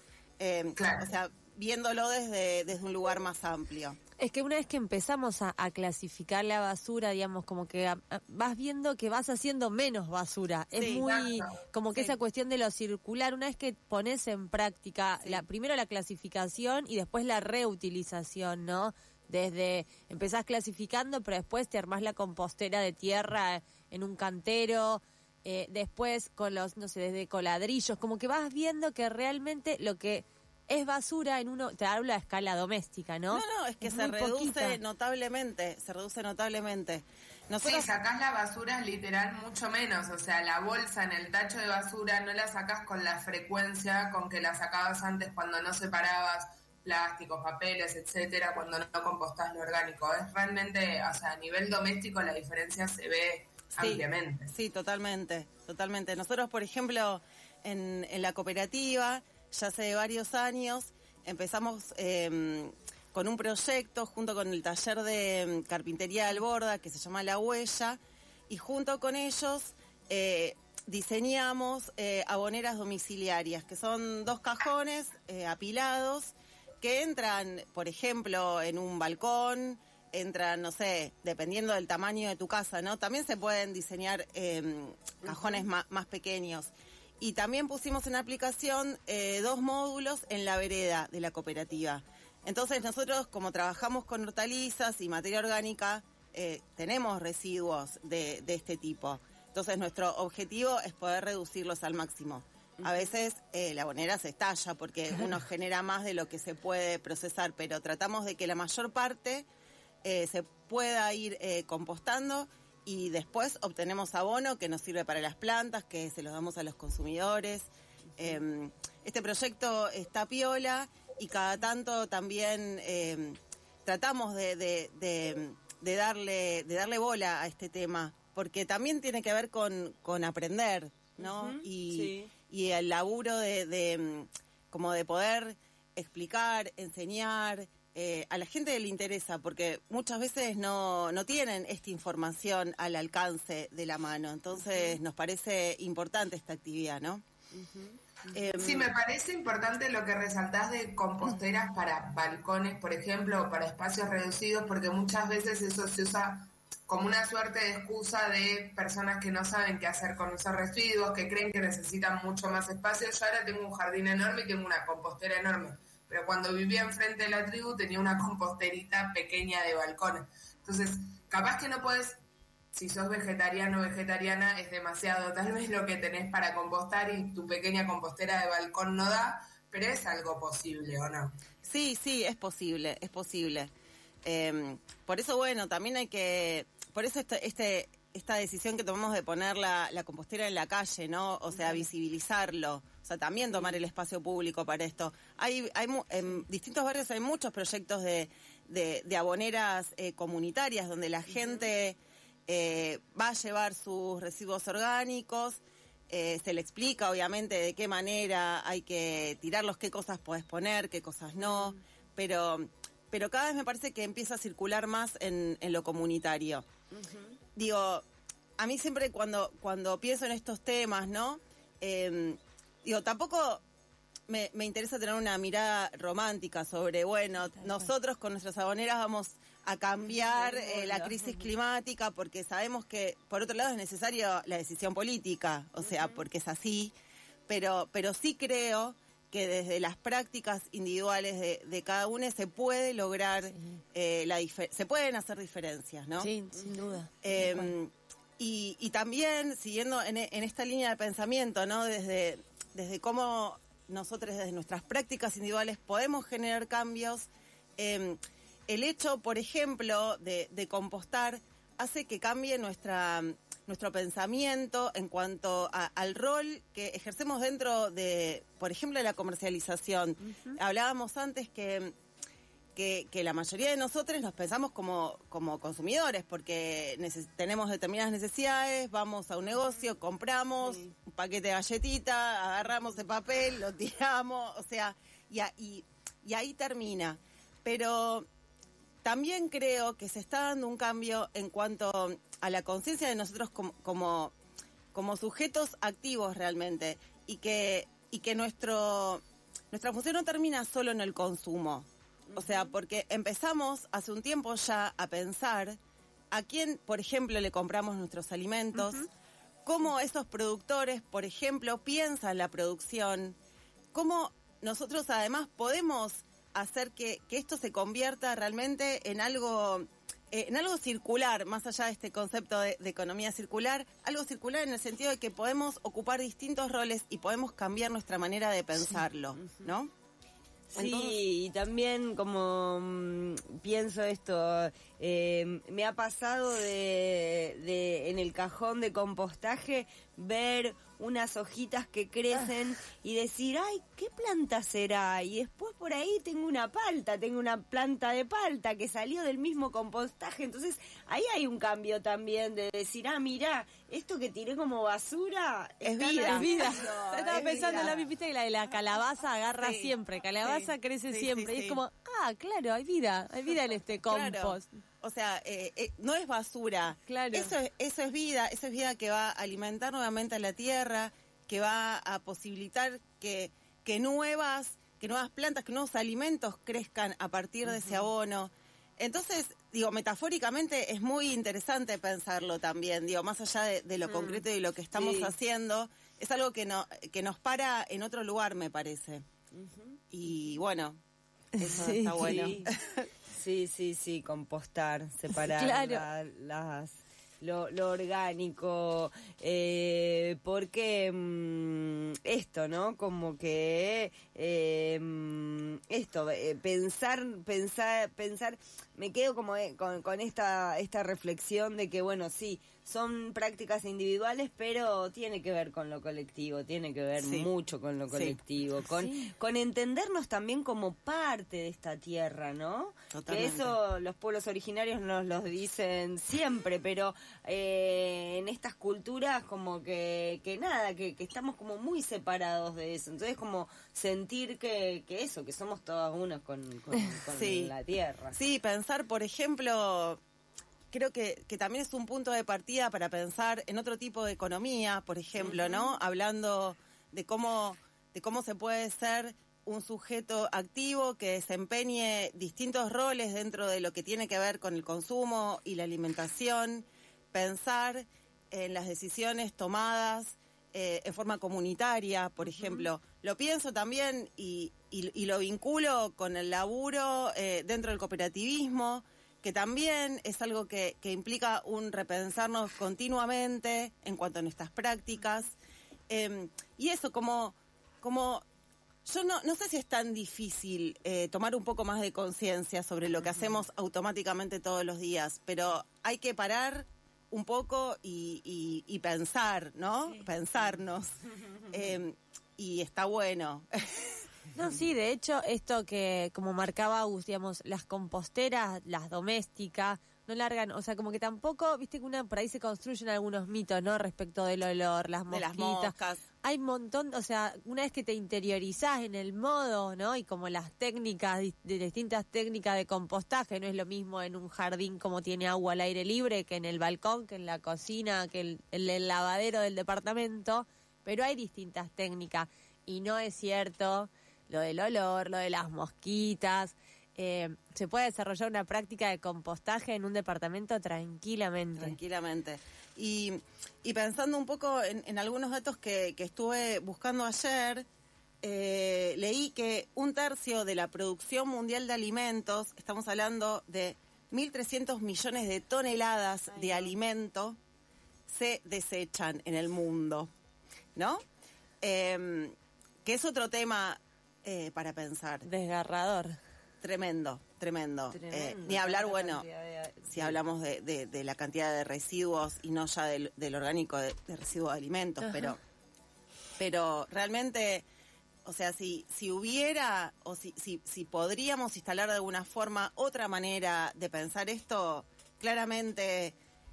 O sea, viéndolo desde un lugar más amplio. Es que una vez que empezamos a clasificar la basura, digamos, como que vas viendo que vas haciendo menos basura. Es muy como que esa cuestión de lo circular, una vez que pones en práctica primero la clasificación y después la reutilización, ¿no? Desde empezás clasificando, pero después te armás la compostera de tierra en un cantero, después con los, no sé, desde coladrillos, como que vas viendo que realmente lo que es basura te hablo a escala doméstica, ¿no? No, es que se reduce notablemente, Nosotros... Sí, sacás la basura literal mucho menos, o sea, la bolsa en el tacho de basura no la sacás con la frecuencia con que la sacabas antes cuando no separabas plásticos, papeles, etcétera, cuando no compostás lo orgánico. Es realmente, o sea, a nivel doméstico la diferencia se ve ampliamente. Sí, totalmente. Nosotros, por ejemplo, en la cooperativa, ya hace varios años, empezamos con un proyecto junto con el taller de carpintería de Alborda, que se llama La Huella, y junto con ellos diseñamos aboneras domiciliarias, que son 2 cajones apilados, que entran, por ejemplo, en un balcón, entran, no sé, dependiendo del tamaño de tu casa, ¿no? También se pueden diseñar cajones más pequeños. Y también pusimos en aplicación 2 módulos en la vereda de la cooperativa. Entonces nosotros, como trabajamos con hortalizas y materia orgánica, tenemos residuos de este tipo. Entonces nuestro objetivo es poder reducirlos al máximo. A veces la abonera se estalla porque uno genera más de lo que se puede procesar, pero tratamos de que la mayor parte se pueda ir compostando y después obtenemos abono que nos sirve para las plantas, que se los damos a los consumidores. Este proyecto está piola y cada tanto también tratamos de darle bola a este tema, porque también tiene que ver con aprender, ¿no? Y el laburo como de poder explicar, enseñar. A la gente le interesa porque muchas veces no tienen esta información al alcance de la mano. Entonces nos parece importante esta actividad, ¿no? Sí, me parece importante lo que resaltás de composteras para balcones, por ejemplo, o para espacios reducidos, porque muchas veces eso se usa como una suerte de excusa de personas que no saben qué hacer con esos residuos, que creen que necesitan mucho más espacio. Yo ahora tengo un jardín enorme y tengo una compostera enorme. Pero cuando vivía enfrente de la tribu tenía una composterita pequeña de balcón. Entonces, capaz que no podés, si sos vegetariano o vegetariana, es demasiado tal vez lo que tenés para compostar y tu pequeña compostera de balcón no da, pero es algo posible, ¿o no? Sí, es posible, es posible. Por eso, bueno, también hay que... Por eso esta decisión que tomamos de poner la compostera en la calle, ¿no? O sea, visibilizarlo. O sea, también tomar el espacio público para esto. En distintos barrios hay muchos proyectos de aboneras comunitarias donde la gente va a llevar sus residuos orgánicos, se le explica obviamente de qué manera hay que tirarlos, qué cosas podés poner, qué cosas no, pero cada vez me parece que empieza a circular más en lo comunitario. Digo, a mí siempre cuando pienso en estos temas, ¿no? Tampoco me interesa tener una mirada romántica sobre, bueno, nosotros con nuestras aboneras vamos a cambiar la crisis climática porque sabemos que, por otro lado, es necesaria la decisión política, o sea, porque es así, pero sí creo que desde las prácticas individuales de cada uno se puede lograr, se pueden hacer diferencias, ¿no? Sí, sin duda. Y también, siguiendo en esta línea de pensamiento, ¿no? Desde cómo nosotros, desde nuestras prácticas individuales, podemos generar cambios. El hecho, por ejemplo, de compostar hace que cambie nuestro pensamiento en cuanto al rol que ejercemos dentro de, por ejemplo, de la comercialización. Hablábamos antes que la mayoría de nosotros nos pensamos como consumidores, porque tenemos determinadas necesidades, vamos a un negocio, compramos un paquete de galletitas, agarramos el papel, lo tiramos, o sea, y ahí termina. Pero también creo que se está dando un cambio en cuanto a la conciencia de nosotros como sujetos activos realmente, y que nuestra función no termina solo en el consumo. O sea, porque empezamos hace un tiempo ya a pensar a quién, por ejemplo, le compramos nuestros alimentos, cómo esos productores, por ejemplo, piensan la producción, cómo nosotros además podemos hacer que esto se convierta realmente en algo circular, más allá de este concepto de economía circular, algo circular en el sentido de que podemos ocupar distintos roles y podemos cambiar nuestra manera de pensarlo, ¿no? Sí, y también como pienso esto, me ha pasado de en el cajón de compostaje ver unas hojitas que crecen y decir, ay, ¿qué planta será? Y después por ahí tengo una planta de palta que salió del mismo compostaje. Entonces ahí hay un cambio también de decir, mirá, esto que tiré como basura es vida. Estaba pensando en la viste, y la calabaza agarra siempre, calabaza crece siempre. Y es como, claro, hay vida en este compost. Claro. O sea, no es basura. Claro. Eso es vida que va a alimentar nuevamente a la tierra, que va a posibilitar que nuevas plantas, que nuevos alimentos crezcan a partir de ese abono. Entonces, digo, metafóricamente es muy interesante pensarlo también, digo, más allá de lo concreto y lo que estamos haciendo, es algo que nos para en otro lugar, me parece. Y bueno, eso está bueno. Sí, compostar, separar las lo orgánico, porque esto, ¿no? Como que pensar, me quedo como con esta reflexión de que, bueno, sí, son prácticas individuales, pero tiene que ver con lo colectivo, tiene que ver mucho con lo colectivo, con entendernos también como parte de esta tierra, ¿no? Totalmente. Que eso los pueblos originarios nos lo dicen siempre, pero en estas culturas como que estamos como muy separados de eso. Entonces como sentir que somos todas unos con la tierra. Sí, pensar, por ejemplo, creo que también es un punto de partida para pensar en otro tipo de economía, por ejemplo, ¿no? Hablando de cómo se puede ser un sujeto activo que desempeñe distintos roles dentro de lo que tiene que ver con el consumo y la alimentación, pensar en las decisiones tomadas en forma comunitaria, por ejemplo. Lo pienso también y lo vinculo con el laburo dentro del cooperativismo, que también es algo que implica un repensarnos continuamente en cuanto a nuestras prácticas. Y eso, como yo no sé si es tan difícil tomar un poco más de conciencia sobre lo que hacemos automáticamente todos los días, pero hay que parar un poco y pensar, ¿no? Pensarnos. Y está bueno. No, sí, de hecho, esto que como marcaba Agus, digamos, las composteras, las domésticas, no largan, o sea, como que tampoco, viste que por ahí se construyen algunos mitos, ¿no? Respecto del olor, las mosquitas. De las moscas. Hay un montón, o sea, una vez que te interiorizás en el modo, ¿no? Y como las técnicas, de distintas técnicas de compostaje, no es lo mismo en un jardín como tiene agua al aire libre, que en el balcón, que en la cocina, que el lavadero del departamento, pero hay distintas técnicas. Y no es cierto lo del olor, lo de las mosquitas. Se puede desarrollar una práctica de compostaje en un departamento tranquilamente. Y pensando un poco en algunos datos que estuve buscando ayer, leí que 1/3 de la producción mundial de alimentos, estamos hablando de 1.300 millones de toneladas de alimento, se desechan en el mundo, ¿no? Que es otro tema para pensar. Desgarrador. Tremendo. Ni hablar, bueno, si hablamos de la cantidad de residuos y no ya del orgánico de residuos de alimentos, pero realmente, o sea, si hubiera o si podríamos instalar de alguna forma otra manera de pensar esto, claramente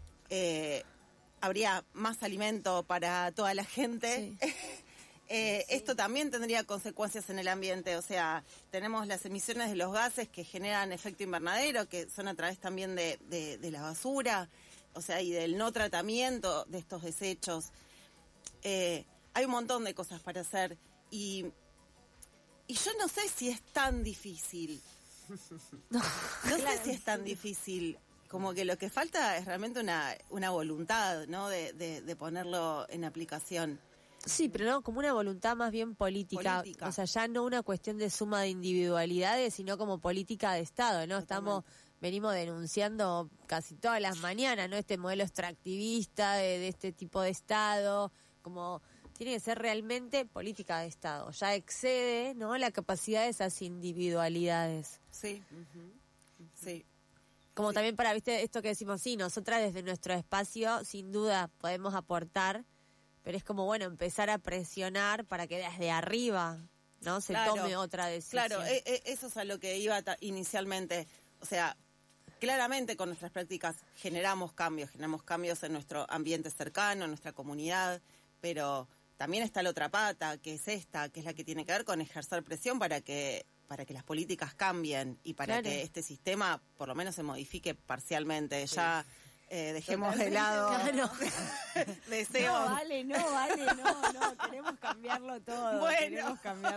habría más alimento para toda la gente. Sí. Esto también tendría consecuencias en el ambiente, o sea, tenemos las emisiones de los gases que generan efecto invernadero, que son a través también de la basura, o sea, y del no tratamiento de estos desechos. Hay un montón de cosas para hacer y yo no sé si es tan difícil. No sé si es tan difícil. Como que lo que falta es realmente una voluntad, ¿no? De ponerlo en aplicación. Sí, pero no, como una voluntad más bien política. O sea, ya no una cuestión de suma de individualidades, sino como política de Estado, ¿no? Venimos denunciando casi todas las mañanas, ¿no? Este modelo extractivista de este tipo de Estado, como tiene que ser realmente política de Estado. Ya excede, ¿no? La capacidad de esas individualidades. Sí. Sí. Como también para, viste, esto que decimos, sí, nosotras desde nuestro espacio, sin duda, podemos aportar, pero es como, bueno, empezar a presionar para que desde arriba, ¿no? Se tome otra decisión. Claro, eso es a lo que iba inicialmente. O sea, claramente con nuestras prácticas generamos cambios en nuestro ambiente cercano, en nuestra comunidad, pero también está la otra pata, que es esta, que es la que tiene que ver con ejercer presión para que las políticas cambien y para que este sistema por lo menos se modifique parcialmente. Sí. Ya dejemos de lado deseos. No, queremos cambiarlo todo. Bueno.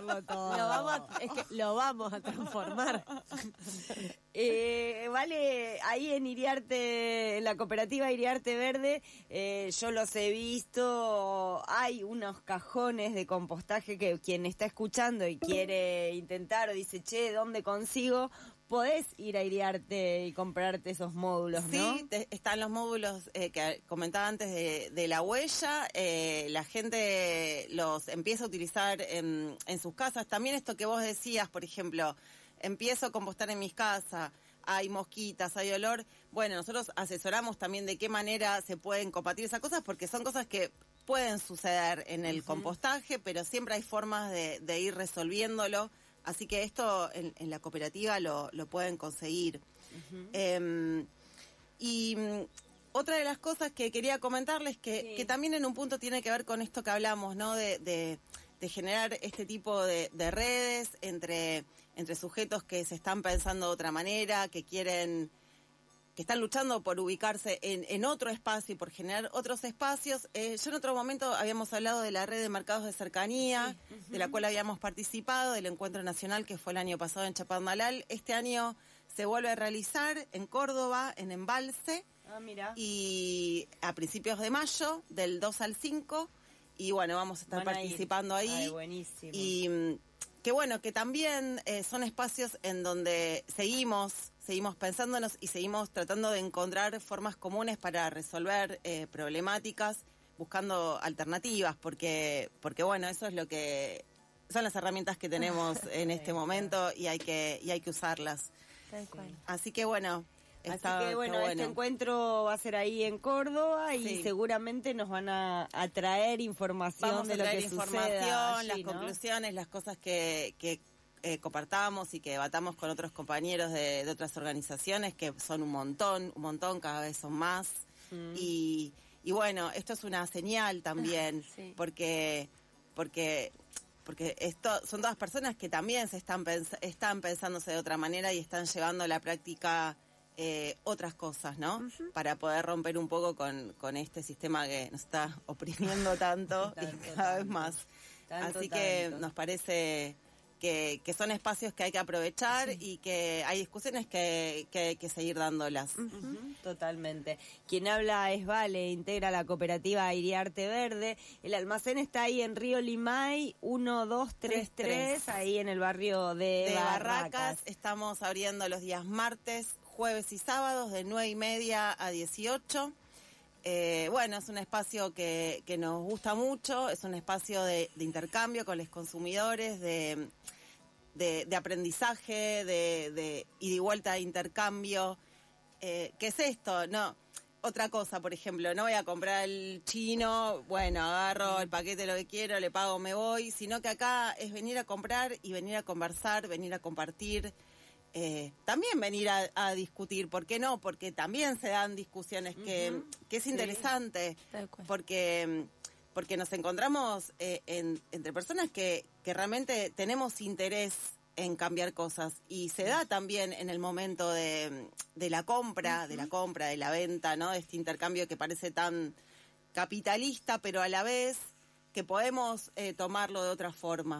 Lo vamos a transformar. Vale, ahí en Iriarte, en la cooperativa Iriarte Verde, yo los he visto, hay unos cajones de compostaje que quien está escuchando y quiere intentar o dice, che, ¿dónde consigo? podés ir a Iriarte y comprarte esos módulos, ¿no? Sí, están los módulos que comentaba antes de la huella. La gente los empieza a utilizar en sus casas. También esto que vos decías, por ejemplo, empiezo a compostar en mis casas, hay mosquitas, hay olor. Bueno, nosotros asesoramos también de qué manera se pueden combatir esas cosas, porque son cosas que pueden suceder en el compostaje, pero siempre hay formas de ir resolviéndolo. Así que esto en la cooperativa lo pueden conseguir. Otra de las cosas que quería comentarles que también en un punto tiene que ver con esto que hablamos, ¿no? De generar este tipo de redes entre sujetos que se están pensando de otra manera, que están luchando por ubicarse en otro espacio y por generar otros espacios. Yo en otro momento habíamos hablado de la red de mercados de cercanía, de la cual habíamos participado, del encuentro nacional que fue el año pasado en Chapadmalal. Este año se vuelve a realizar en Córdoba, en Embalse, y a principios de mayo, del 2 al 5, y bueno, vamos a estar participando ahí. Ay, buenísimo. Y que bueno, que también son espacios en donde seguimos pensándonos y seguimos tratando de encontrar formas comunes para resolver problemáticas, buscando alternativas, porque bueno, eso es lo que son las herramientas que tenemos en este momento y hay que usarlas. Así que bueno, este encuentro va a ser ahí en Córdoba y seguramente nos van a traer información de lo que suceda allí, las ¿no? conclusiones, las cosas que compartamos y que debatamos con otros compañeros de otras organizaciones, que son un montón, cada vez son más. Y bueno, esto es una señal también, porque esto son todas personas que también están pensándose de otra manera y están llevando a la práctica otras cosas, ¿no? Para poder romper un poco con este sistema que nos está oprimiendo tanto y cada vez más. Así que nos parece que son espacios que hay que aprovechar y que hay discusiones que hay que seguir dándolas. Totalmente. Quien habla es Vale, integra la cooperativa Iriarte Verde. El almacén está ahí en Río Limay 1233, ahí en el barrio de Barracas. Estamos abriendo los días martes, jueves y sábados de 9:30 a 18. Bueno, es un espacio que nos gusta mucho, es un espacio de intercambio con los consumidores, de aprendizaje, de ida y vuelta de intercambio. ¿Qué es esto? No, otra cosa, por ejemplo, no voy a comprar el chino, bueno, agarro el paquete, lo que quiero, le pago, me voy, sino que acá es venir a comprar y venir a conversar, venir a compartir. También venir a discutir, ¿por qué no? Porque también se dan discusiones que es interesante, porque nos encontramos entre personas que realmente tenemos interés en cambiar cosas y se da también en el momento de la compra, de la venta, ¿no? Este intercambio que parece tan capitalista, pero a la vez que podemos tomarlo de otra forma.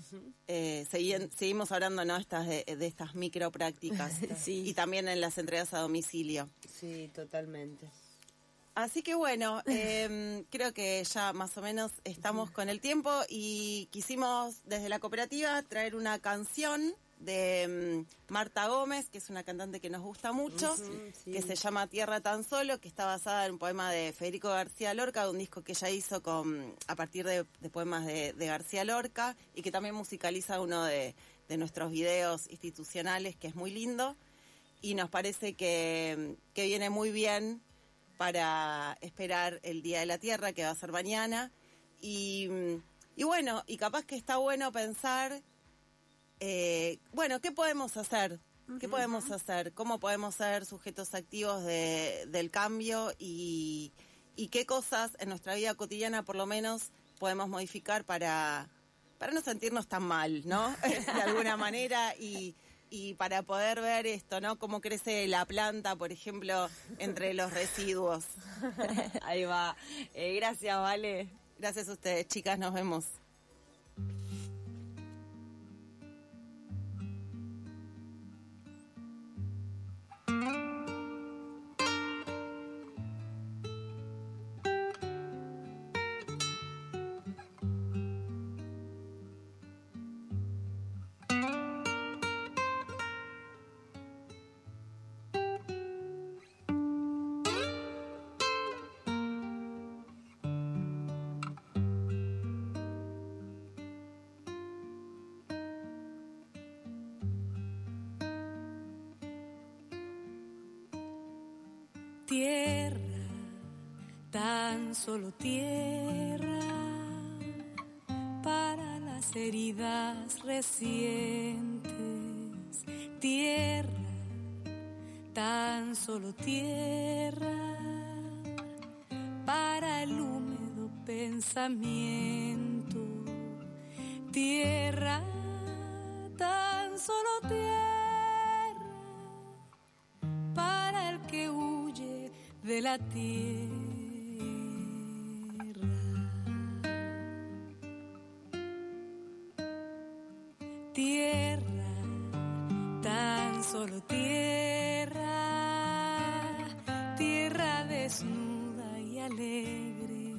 Seguimos hablando, ¿no? de estas microprácticas y también en las entregas a domicilio. Sí, totalmente. Así que bueno, creo que ya más o menos estamos con el tiempo y quisimos desde la cooperativa traer una canción de Marta Gómez, que es una cantante que nos gusta mucho, que se llama Tierra tan solo, que está basada en un poema de Federico García Lorca, de un disco que ella hizo a partir de poemas de García Lorca, y que también musicaliza uno de nuestros videos institucionales, que es muy lindo, y nos parece que viene muy bien para esperar el Día de la Tierra, que va a ser mañana, y bueno, y capaz que está bueno pensar bueno, ¿qué podemos hacer? ¿Qué podemos hacer? ¿Cómo podemos ser sujetos activos del cambio? Y qué cosas en nuestra vida cotidiana, por lo menos, podemos modificar para no sentirnos tan mal, ¿no? De alguna manera, y para poder ver esto, ¿no? Cómo crece la planta, por ejemplo, entre los residuos. Ahí va. Gracias, Vale. Gracias a ustedes, chicas. Nos vemos. Tierra, tan solo tierra, para las heridas recientes. Tierra, tan solo tierra, para el húmedo pensamiento. Tierra, tan solo tierra, para el que huye de la tierra. Tierra, tan solo tierra, tierra desnuda y alegre.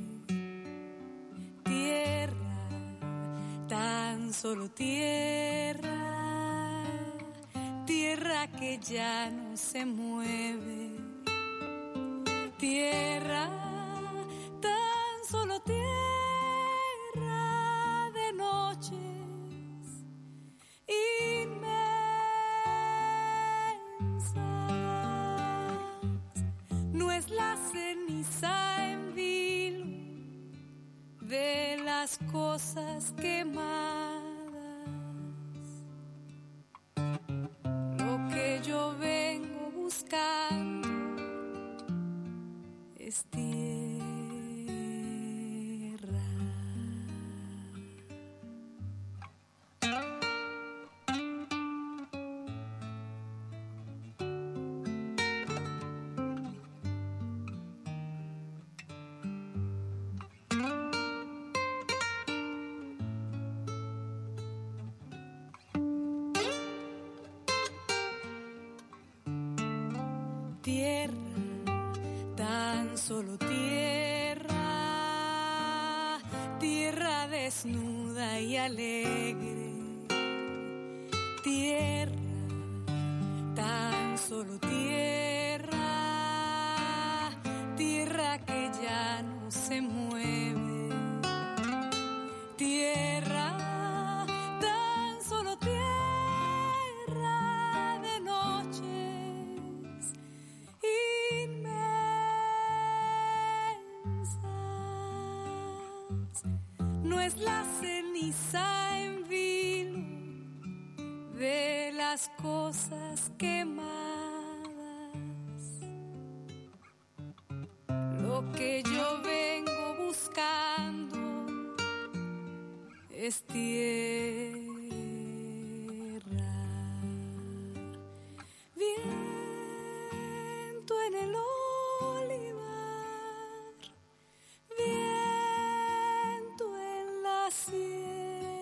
Tierra, tan solo tierra, tierra que ya no se mueve. Tierra, tan solo tierra de noches inmensas. No es la ceniza en vilo de las cosas quemadas. Lo que yo vengo buscando es tierra. Tierra, tan solo tierra, tierra desnuda y alegre. Tierra, tan solo tierra, tierra que ya no se mueve. Tierra, tan solo tierra de noches inmensas. No es la ceniza en vilo de las cosas quemadas. Lo que yo vengo buscando es tierra. Viento en el olivar, viento en la sierra.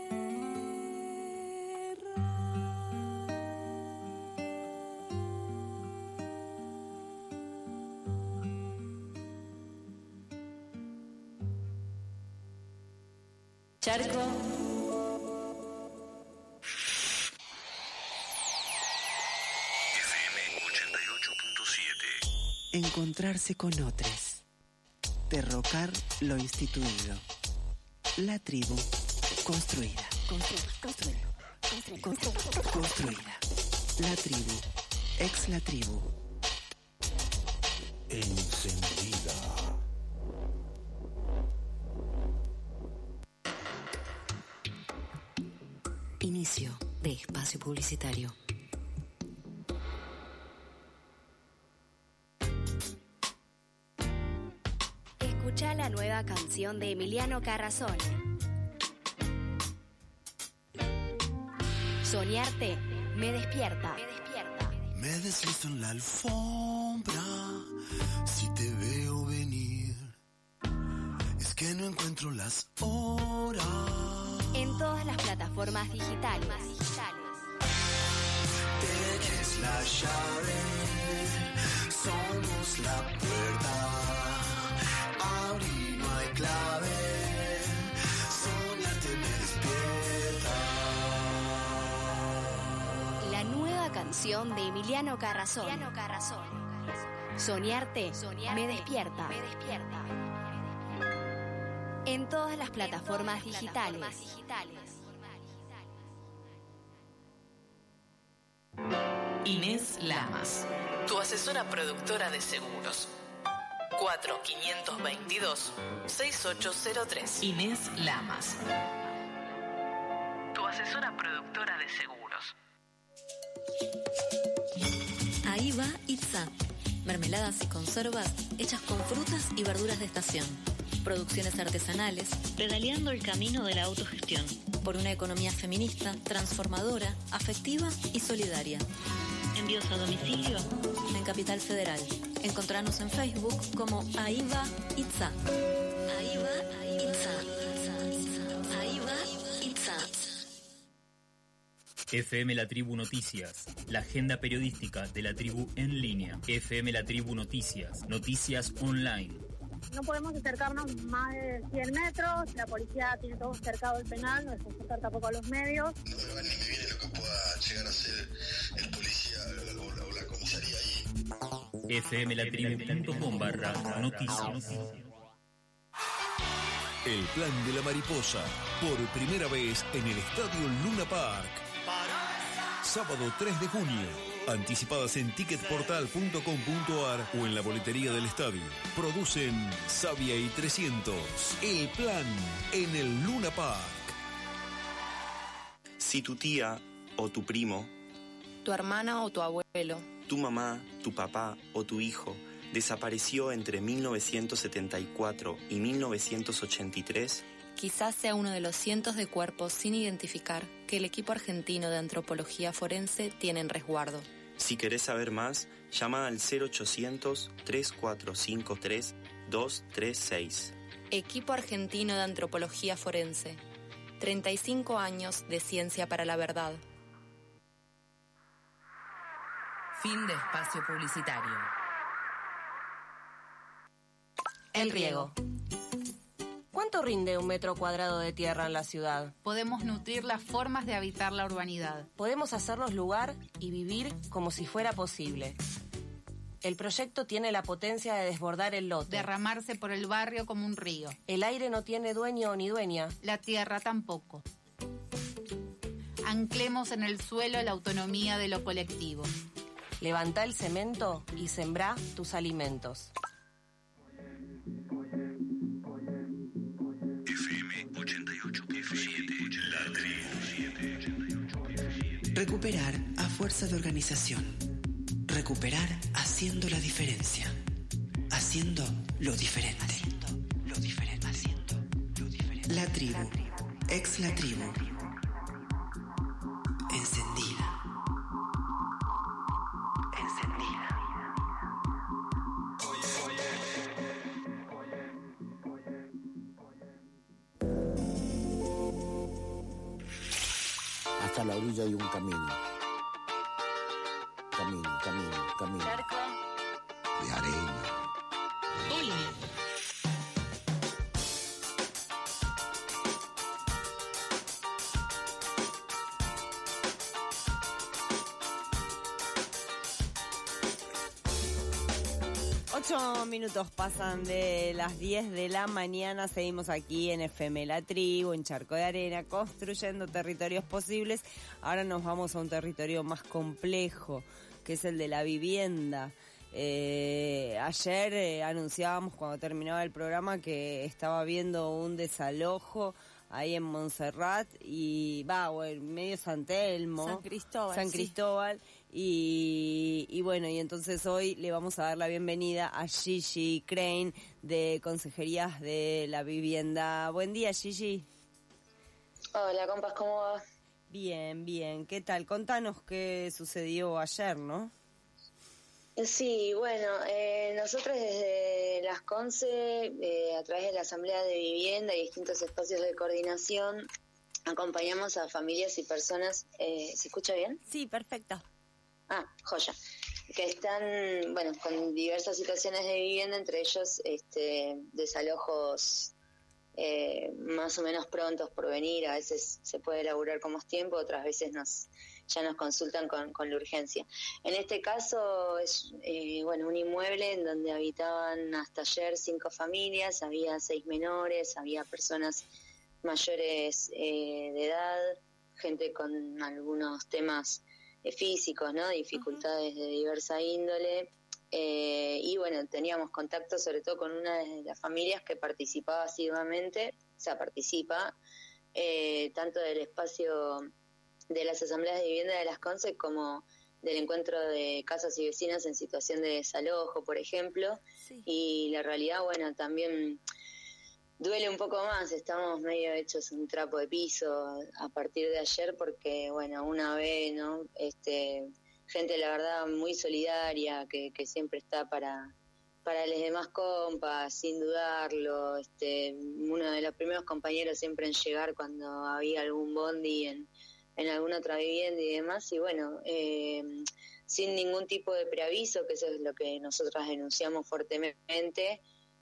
Charco. Encontrarse con otros. Derrocar lo instituido. La tribu construida. Construida. La tribu. Ex la tribu. Encendida. Inicio de espacio publicitario. Escucha la nueva canción de Emiliano Carrazone. Soñarte me despierta. Me deslizo en la alfombra si te veo venir. Es que no encuentro las horas. En todas las plataformas digitales. Dejes la llave, somos la puerta. Abrir no hay clave, soñarte me despierta. La nueva canción de Emiliano Carrazone. Soñarte me despierta. En todas las plataformas digitales. Inés Lamas. Tu asesora productora de seguros. 4522-6803. Inés Lamas. Tu asesora productora de seguros. Ahí va Itza. Mermeladas y conservas hechas con frutas y verduras de estación. Producciones artesanales, pedaleando el camino de la autogestión. Por una economía feminista, transformadora, afectiva y solidaria. Envíos a domicilio en Capital Federal. Encontranos en Facebook como Ahí va Itza. Ahí va Itza. Ahí va Itza. FM La Tribu Noticias, la agenda periodística de la tribu en línea. FM La Tribu Noticias, noticias online. No podemos acercarnos más de 100 metros, la policía tiene todo cercado el penal, no dejamos acercar tampoco a los medios. No me va ni me viene lo que pueda llegar a ser el policía o la comisaría ahí. fmlatribu.com/noticias. El plan de la mariposa, por primera vez en el Estadio Luna Park. Sábado 3 de junio. Anticipadas en ticketportal.com.ar o en la boletería del estadio. Producen Sabia y 300. El plan en el Luna Park. Si tu tía o tu primo, tu hermana o tu abuelo, tu mamá, tu papá o tu hijo desapareció entre 1974 y 1983, quizás sea uno de los cientos de cuerpos sin identificar que el equipo argentino de antropología forense tiene en resguardo. Si querés saber más, llama al 0800-3453-236. Equipo argentino de antropología forense. 35 años de ciencia para la verdad. Fin de espacio publicitario. El riego. ¿Cuánto rinde un metro cuadrado de tierra en la ciudad? Podemos nutrir las formas de habitar la urbanidad. Podemos hacernos lugar y vivir como si fuera posible. El proyecto tiene la potencia de desbordar el lote. Derramarse por el barrio como un río. El aire no tiene dueño ni dueña. La tierra tampoco. Anclemos en el suelo la autonomía de lo colectivo. Levantá el cemento y sembrá tus alimentos. Recuperar a fuerza de organización. Recuperar haciendo la diferencia. Haciendo lo diferente. La tribu. Ex la tribu. Encendida. Hasta la orilla hay un camino. Camino. Cerco. De arena. Hola. 8 minutos pasan de las 10 de la mañana. Seguimos aquí en FM La Tribu, en Charco de Arena, construyendo territorios posibles. Ahora nos vamos a un territorio más complejo, que es el de la vivienda. Ayer anunciábamos cuando terminaba el programa que estaba habiendo un desalojo ahí en Montserrat y en medio San Telmo, San Cristóbal. Y bueno, y entonces hoy le vamos a dar la bienvenida a Gigi Crane de Consejerías de la Vivienda. Buen día, Gigi. Hola, compas, ¿cómo va? Bien. ¿Qué tal? Contanos qué sucedió ayer, ¿no? Sí, bueno, nosotros desde las CONCE, a través de la Asamblea de Vivienda y distintos espacios de coordinación, acompañamos a familias y personas. ¿Se escucha bien? Sí, perfecto. Joya. Que están, con diversas situaciones de vivienda, entre ellos desalojos más o menos prontos por venir. A veces se puede elaborar con más tiempo, otras veces ya nos consultan con la urgencia. En este caso es un inmueble en donde habitaban hasta ayer 5 familias, había 6 menores, había personas mayores de edad, gente con algunos temas físicos, ¿no? Dificultades de diversa índole. Y bueno, teníamos contacto sobre todo con una de las familias que participaba asiduamente, participa tanto del espacio de las asambleas de vivienda de las CONCE como del encuentro de casas y vecinas en situación de desalojo, por ejemplo. Sí. Y la realidad, bueno, también duele un poco más, estamos medio hechos un trapo de piso a partir de ayer porque, bueno, una vez, ¿no? Gente, la verdad, muy solidaria, que siempre está para los demás compas, sin dudarlo. Uno de los primeros compañeros siempre en llegar cuando había algún bondi en alguna otra vivienda y demás, y bueno, sin ningún tipo de preaviso, que eso es lo que nosotras denunciamos fuertemente.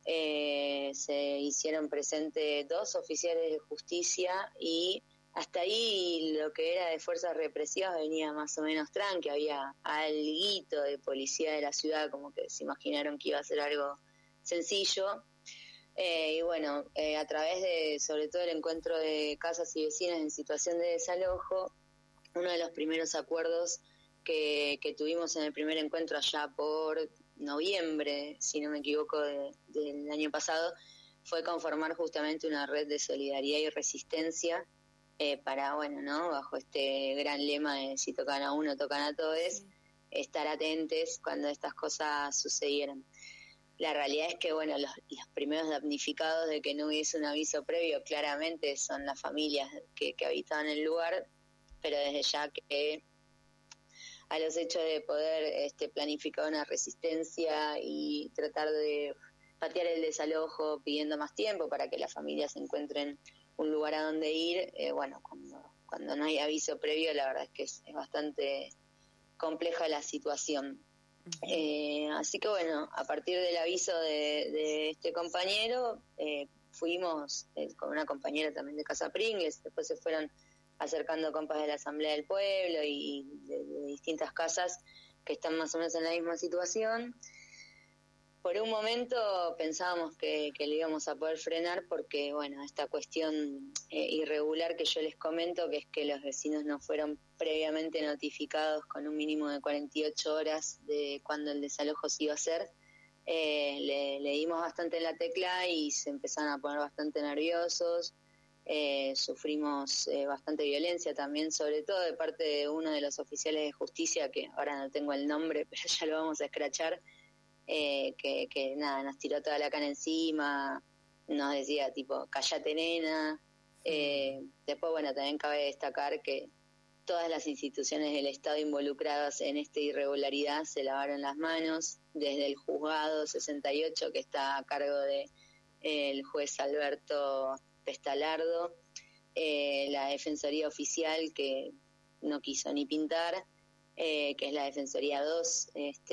Se hicieron presentes 2 oficiales de justicia y hasta ahí lo que era de fuerzas represivas venía más o menos tranqui, había alguito de policía de la ciudad, como que se imaginaron que iba a ser algo sencillo. Y bueno, a través de sobre todo el encuentro de casas y vecinas en situación de desalojo, uno de los primeros acuerdos que tuvimos en el primer encuentro allá por noviembre, si no me equivoco, del año pasado, fue conformar justamente una red de solidaridad y resistencia para, bueno, ¿no? Bajo este gran lema de si tocan a uno, tocan a todos, sí. Estar atentos cuando estas cosas sucedieran. La realidad es que, bueno, los primeros damnificados de que no hubiese un aviso previo claramente son las familias que habitaban el lugar, pero desde ya que a los hechos de poder planificar una resistencia y tratar de patear el desalojo pidiendo más tiempo para que las familias encuentren un lugar a donde ir, bueno, cuando no hay aviso previo, la verdad es que es bastante compleja la situación. Así que bueno, a partir del aviso de este compañero, fuimos con una compañera también de Casa Pringles, después se fueron acercando compas de la Asamblea del Pueblo y de distintas casas que están más o menos en la misma situación. Por un momento pensábamos que lo íbamos a poder frenar porque, bueno, esta cuestión irregular que yo les comento, que es que los vecinos no fueron previamente notificados con un mínimo de 48 horas de cuando el desalojo se iba a hacer, le dimos bastante en la tecla y se empezaron a poner bastante nerviosos. Sufrimos bastante violencia también, sobre todo de parte de uno de los oficiales de justicia, que ahora no tengo el nombre, pero ya lo vamos a escrachar. Que nada, nos tiró toda la cana encima, nos decía tipo, cállate nena. Después, bueno, también cabe destacar que todas las instituciones del Estado involucradas en esta irregularidad se lavaron las manos, desde el juzgado 68, que está a cargo de el juez Alberto Pestalardo, la Defensoría Oficial, que no quiso ni pintar, que es la Defensoría 2,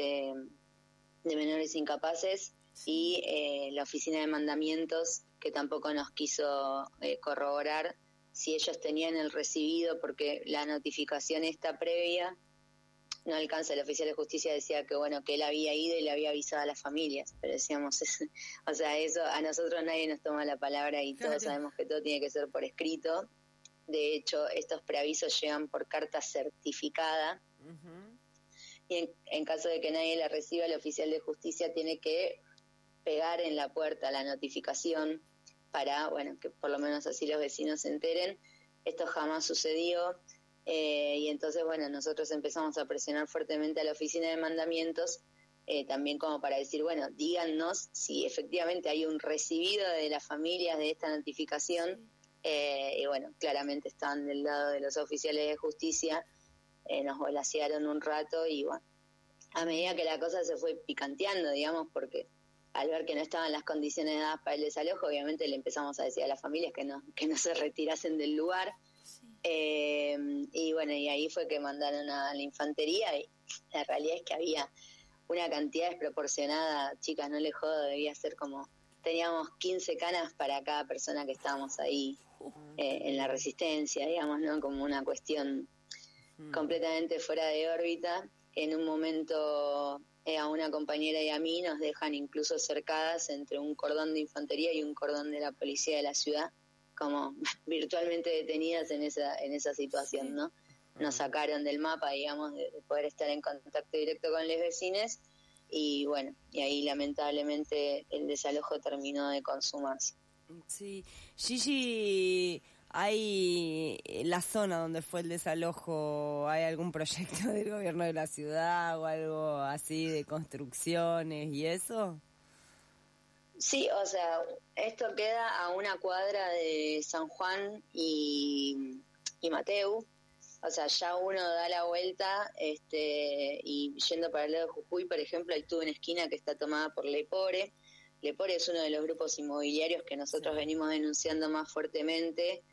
de menores incapaces, sí. Y la oficina de mandamientos, que tampoco nos quiso corroborar si ellos tenían el recibido, porque la notificación esta previa no alcanza. El oficial de justicia decía que bueno, que él había ido y le había avisado a las familias, pero decíamos, o sea, eso a nosotros nadie nos toma la palabra y todos sabemos que todo tiene que ser por escrito. De hecho, estos preavisos llegan por carta certificada. Uh-huh. Y en caso de que nadie la reciba, el oficial de justicia tiene que pegar en la puerta la notificación para, bueno, que por lo menos así los vecinos se enteren. Esto jamás sucedió, y entonces, bueno, nosotros empezamos a presionar fuertemente a la oficina de mandamientos, también como para decir, bueno, díganos si efectivamente hay un recibido de las familias de esta notificación, y bueno, claramente estaban del lado de los oficiales de justicia. Nos volasearon un rato y bueno, a medida que la cosa se fue picanteando, digamos, porque al ver que no estaban las condiciones dadas para el desalojo, obviamente le empezamos a decir a las familias que no se retirasen del lugar. Sí. Y bueno, y ahí fue que mandaron a la infantería, y la realidad es que había una cantidad desproporcionada, chicas, no les jodo, debía ser como, teníamos 15 canas para cada persona que estábamos ahí en la resistencia, digamos, ¿no? Como una cuestión completamente fuera de órbita. En un momento a una compañera y a mí nos dejan incluso cercadas entre un cordón de infantería y un cordón de la policía de la ciudad, como virtualmente detenidas en esa situación, ¿no? nos sacaron del mapa, digamos, de poder estar en contacto directo con los vecinos. Y bueno, y ahí lamentablemente el desalojo terminó de consumarse. Sí, Gigi, ¿hay la zona donde fue el desalojo, hay algún proyecto del gobierno de la ciudad o algo así de construcciones y eso? Sí, o sea, esto queda a una cuadra de San Juan y Mateu. O sea, ya uno da la vuelta y yendo para el lado de Jujuy, por ejemplo, hay toda una esquina que está tomada por Lepore. Lepore es uno de los grupos inmobiliarios que nosotros venimos denunciando más fuertemente.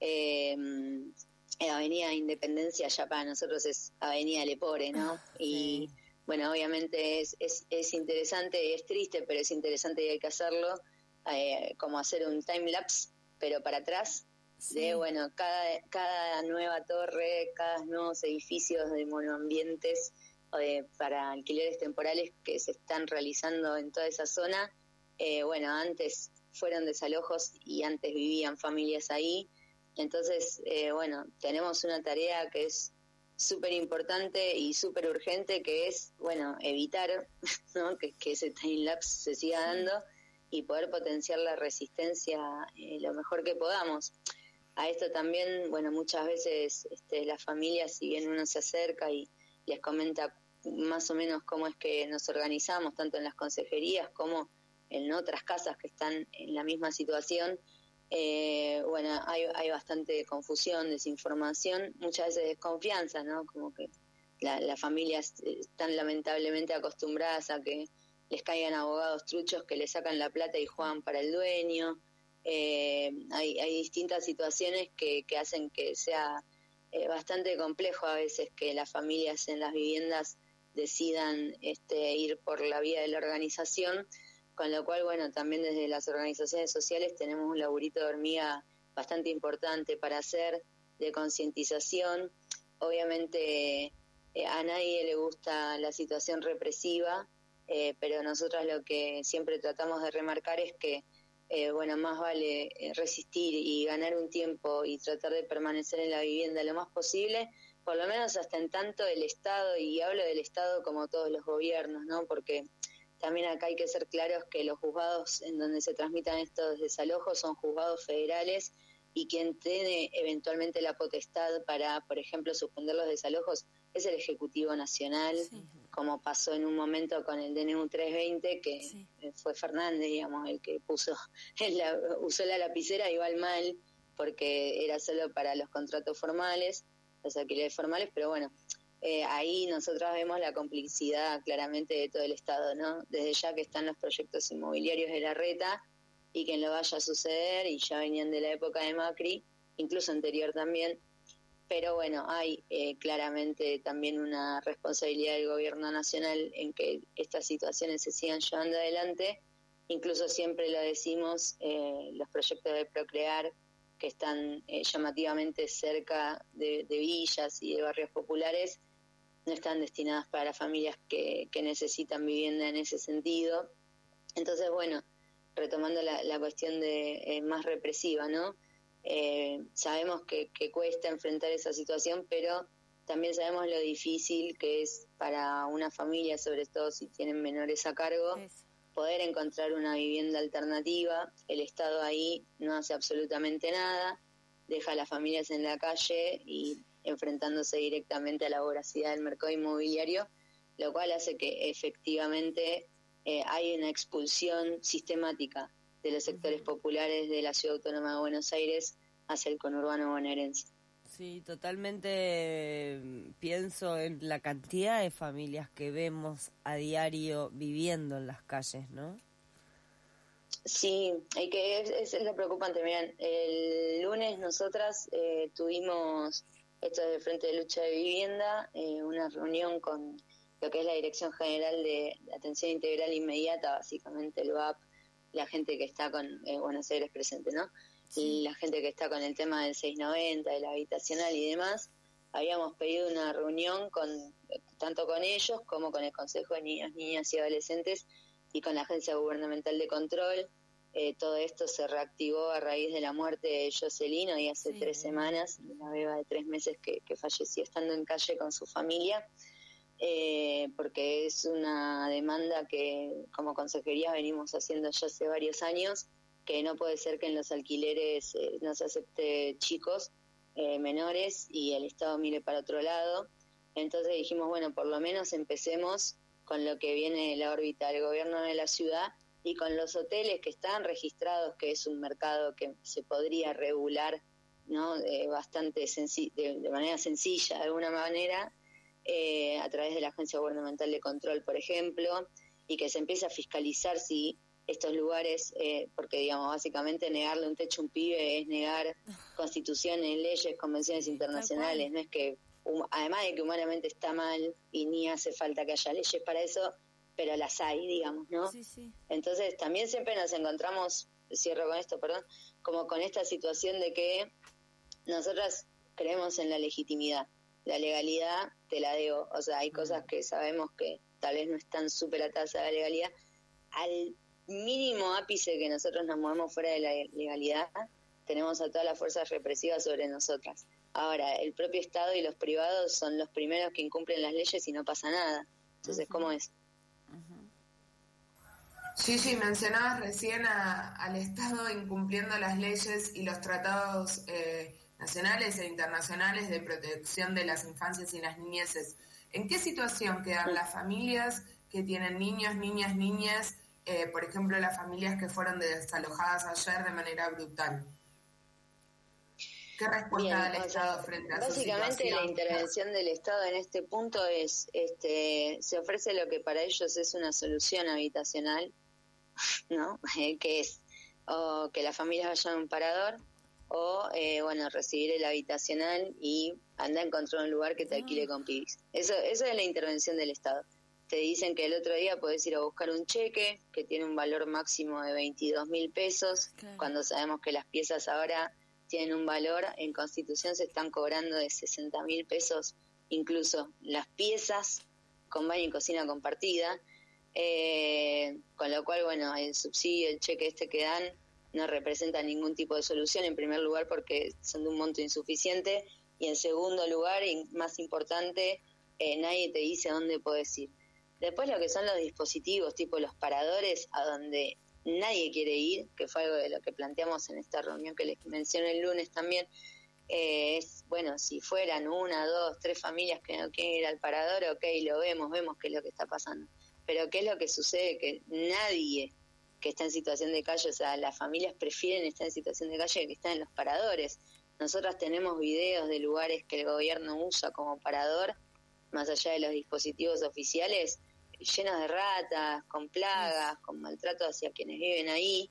Avenida Independencia ya para nosotros es Avenida Lepore, ¿no? Y bueno, obviamente es interesante y es triste, pero es interesante y hay que hacerlo, como hacer un time lapse, pero para atrás, de bueno, cada nueva torre, cada nuevos edificios de monoambientes para alquileres temporales que se están realizando en toda esa zona. Bueno, antes fueron desalojos y antes vivían familias ahí. Entonces, bueno, tenemos una tarea que es súper importante y súper urgente, que es, bueno, evitar, ¿no?, que ese time lapse se siga dando y poder potenciar la resistencia lo mejor que podamos. A esto también, bueno, muchas veces las familias, si bien uno se acerca y les comenta más o menos cómo es que nos organizamos, tanto en las consejerías como en otras casas que están en la misma situación, bueno, hay bastante confusión, desinformación, muchas veces desconfianza, ¿no? Como que las familias están lamentablemente acostumbradas a que les caigan abogados truchos que le sacan la plata y juegan para el dueño. Hay distintas situaciones que hacen que sea bastante complejo a veces que las familias en las viviendas decidan ir por la vía de la organización, con lo cual, bueno, también desde las organizaciones sociales tenemos un laburito de hormiga bastante importante para hacer, de concientización. Obviamente a nadie le gusta la situación represiva, pero nosotros lo que siempre tratamos de remarcar es que bueno, más vale resistir y ganar un tiempo y tratar de permanecer en la vivienda lo más posible, por lo menos hasta en tanto el Estado, y hablo del Estado como todos los gobiernos, ¿no? Porque también acá hay que ser claros que los juzgados en donde se transmitan estos desalojos son juzgados federales, y quien tiene eventualmente la potestad para, por ejemplo, suspender los desalojos es el Ejecutivo Nacional, como pasó en un momento con el DNU 320, que fue Fernández, digamos, el que usó la lapicera, igual mal, porque era solo para los contratos formales, los alquileres formales, pero bueno, ahí nosotros vemos la complicidad claramente de todo el Estado, ¿no? Desde ya que están los proyectos inmobiliarios de Larreta, y que lo vaya a suceder, y ya venían de la época de Macri, incluso anterior también, pero bueno, hay claramente también una responsabilidad del gobierno nacional en que estas situaciones se sigan llevando adelante. Incluso siempre lo decimos, los proyectos de Procrear, que están llamativamente cerca de villas y de barrios populares, no están destinadas para las familias que necesitan vivienda en ese sentido. Entonces, bueno, retomando la cuestión de más represiva, ¿no? Sabemos que cuesta enfrentar esa situación, pero también sabemos lo difícil que es para una familia, sobre todo si tienen menores a cargo, poder encontrar una vivienda alternativa. El Estado ahí no hace absolutamente nada, deja a las familias en la calle y enfrentándose directamente a la voracidad del mercado inmobiliario, lo cual hace que efectivamente hay una expulsión sistemática de los sectores populares de la Ciudad Autónoma de Buenos Aires hacia el conurbano bonaerense. Sí, totalmente pienso en la cantidad de familias que vemos a diario viviendo en las calles, ¿no? Sí, y que es lo preocupante. Miren, el lunes nosotras tuvimos, esto es del Frente de Lucha de Vivienda, una reunión con lo que es la Dirección General de Atención Integral Inmediata, básicamente el VAP, la gente que está con Buenos Aires presente, ¿no? Y la gente que está con el tema del 690, de la habitacional y demás. Habíamos pedido una reunión tanto con ellos como con el Consejo de Niños, Niñas y Adolescentes y con la Agencia Gubernamental de Control, todo esto se reactivó a raíz de la muerte de Jocelyn, y hace 3 semanas, una beba de 3 meses que falleció estando en calle con su familia, porque es una demanda que como consejería venimos haciendo ya hace varios años, que no puede ser que en los alquileres no se acepte chicos menores y el Estado mire para otro lado. Entonces dijimos, bueno, por lo menos empecemos con lo que viene de la órbita del gobierno de la ciudad y con los hoteles que están registrados, que es un mercado que se podría regular, ¿no? Bastante de manera sencilla, de alguna manera, a través de la Agencia Gubernamental de Control, por ejemplo, y que se empiece a fiscalizar si estos lugares, porque digamos, básicamente negarle un techo a un pibe es negar constituciones, leyes, convenciones internacionales, no es que, además de que humanamente está mal y ni hace falta que haya leyes para eso, pero las hay, digamos, ¿no? Entonces también siempre nos encontramos, cierro con esto, perdón, como con esta situación de que nosotras creemos en la legitimidad, la legalidad te la debo, o sea, hay cosas que sabemos que tal vez no están súper atadas a la legalidad, al mínimo ápice que nosotros nos movemos fuera de la legalidad, tenemos a todas las fuerzas represivas sobre nosotras. Ahora, el propio Estado y los privados son los primeros que incumplen las leyes y no pasa nada. Entonces, ¿cómo es? Gigi, mencionabas recién al Estado incumpliendo las leyes y los tratados nacionales e internacionales de protección de las infancias y las niñeces. ¿En qué situación quedan las familias que tienen niños, niñas, por ejemplo, las familias que fueron desalojadas ayer de manera brutal? ¿Qué respuesta da el Estado frente a su situación? Básicamente la intervención del Estado en este punto es, se ofrece lo que para ellos es una solución habitacional, ¿no? Que es o que las familias vayan a un parador o, recibir el habitacional y andar a encontrar un lugar que te alquile con pibis. Eso es la intervención del Estado. Te dicen que el otro día podés ir a buscar un cheque que tiene un valor máximo de 22.000 pesos, cuando sabemos que las piezas ahora tienen un valor, en Constitución se están cobrando de 60.000 pesos, incluso las piezas con baño y cocina compartida, con lo cual, el subsidio, el cheque que dan, no representa ningún tipo de solución, en primer lugar porque son de un monto insuficiente, y en segundo lugar, y más importante, nadie te dice a dónde podés ir. Después lo que son los dispositivos, tipo los paradores, a donde nadie quiere ir, que fue algo de lo que planteamos en esta reunión que les mencioné el lunes también, es, si fueran 1, 2, 3 familias que no quieren ir al parador, ok, lo vemos qué es lo que está pasando. Pero ¿qué es lo que sucede? Que nadie que está en situación de calle, o sea, las familias prefieren estar en situación de calle que estar en los paradores. Nosotras tenemos videos de lugares que el gobierno usa como parador, más allá de los dispositivos oficiales, llenos de ratas, con plagas, con maltrato hacia quienes viven ahí.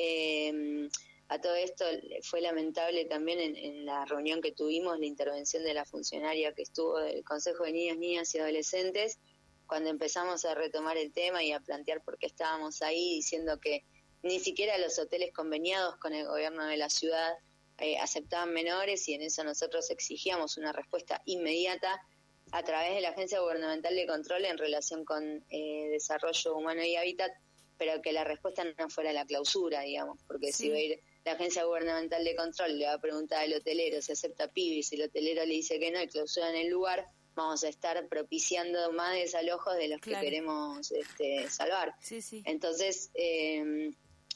A todo esto fue lamentable también en la reunión que tuvimos, la intervención de la funcionaria que estuvo del Consejo de Niños, Niñas y Adolescentes, cuando empezamos a retomar el tema y a plantear por qué estábamos ahí, diciendo que ni siquiera los hoteles conveniados con el gobierno de la ciudad aceptaban menores, y en eso nosotros exigíamos una respuesta inmediata a través de la Agencia Gubernamental de Control en relación con Desarrollo Humano y Hábitat, pero que la respuesta no fuera la clausura, digamos, porque si va a ir la Agencia Gubernamental de Control, le va a preguntar al hotelero si acepta pibis, si el hotelero le dice que no y clausura en el lugar, vamos a estar propiciando más desalojos de los que queremos salvar. Entonces, y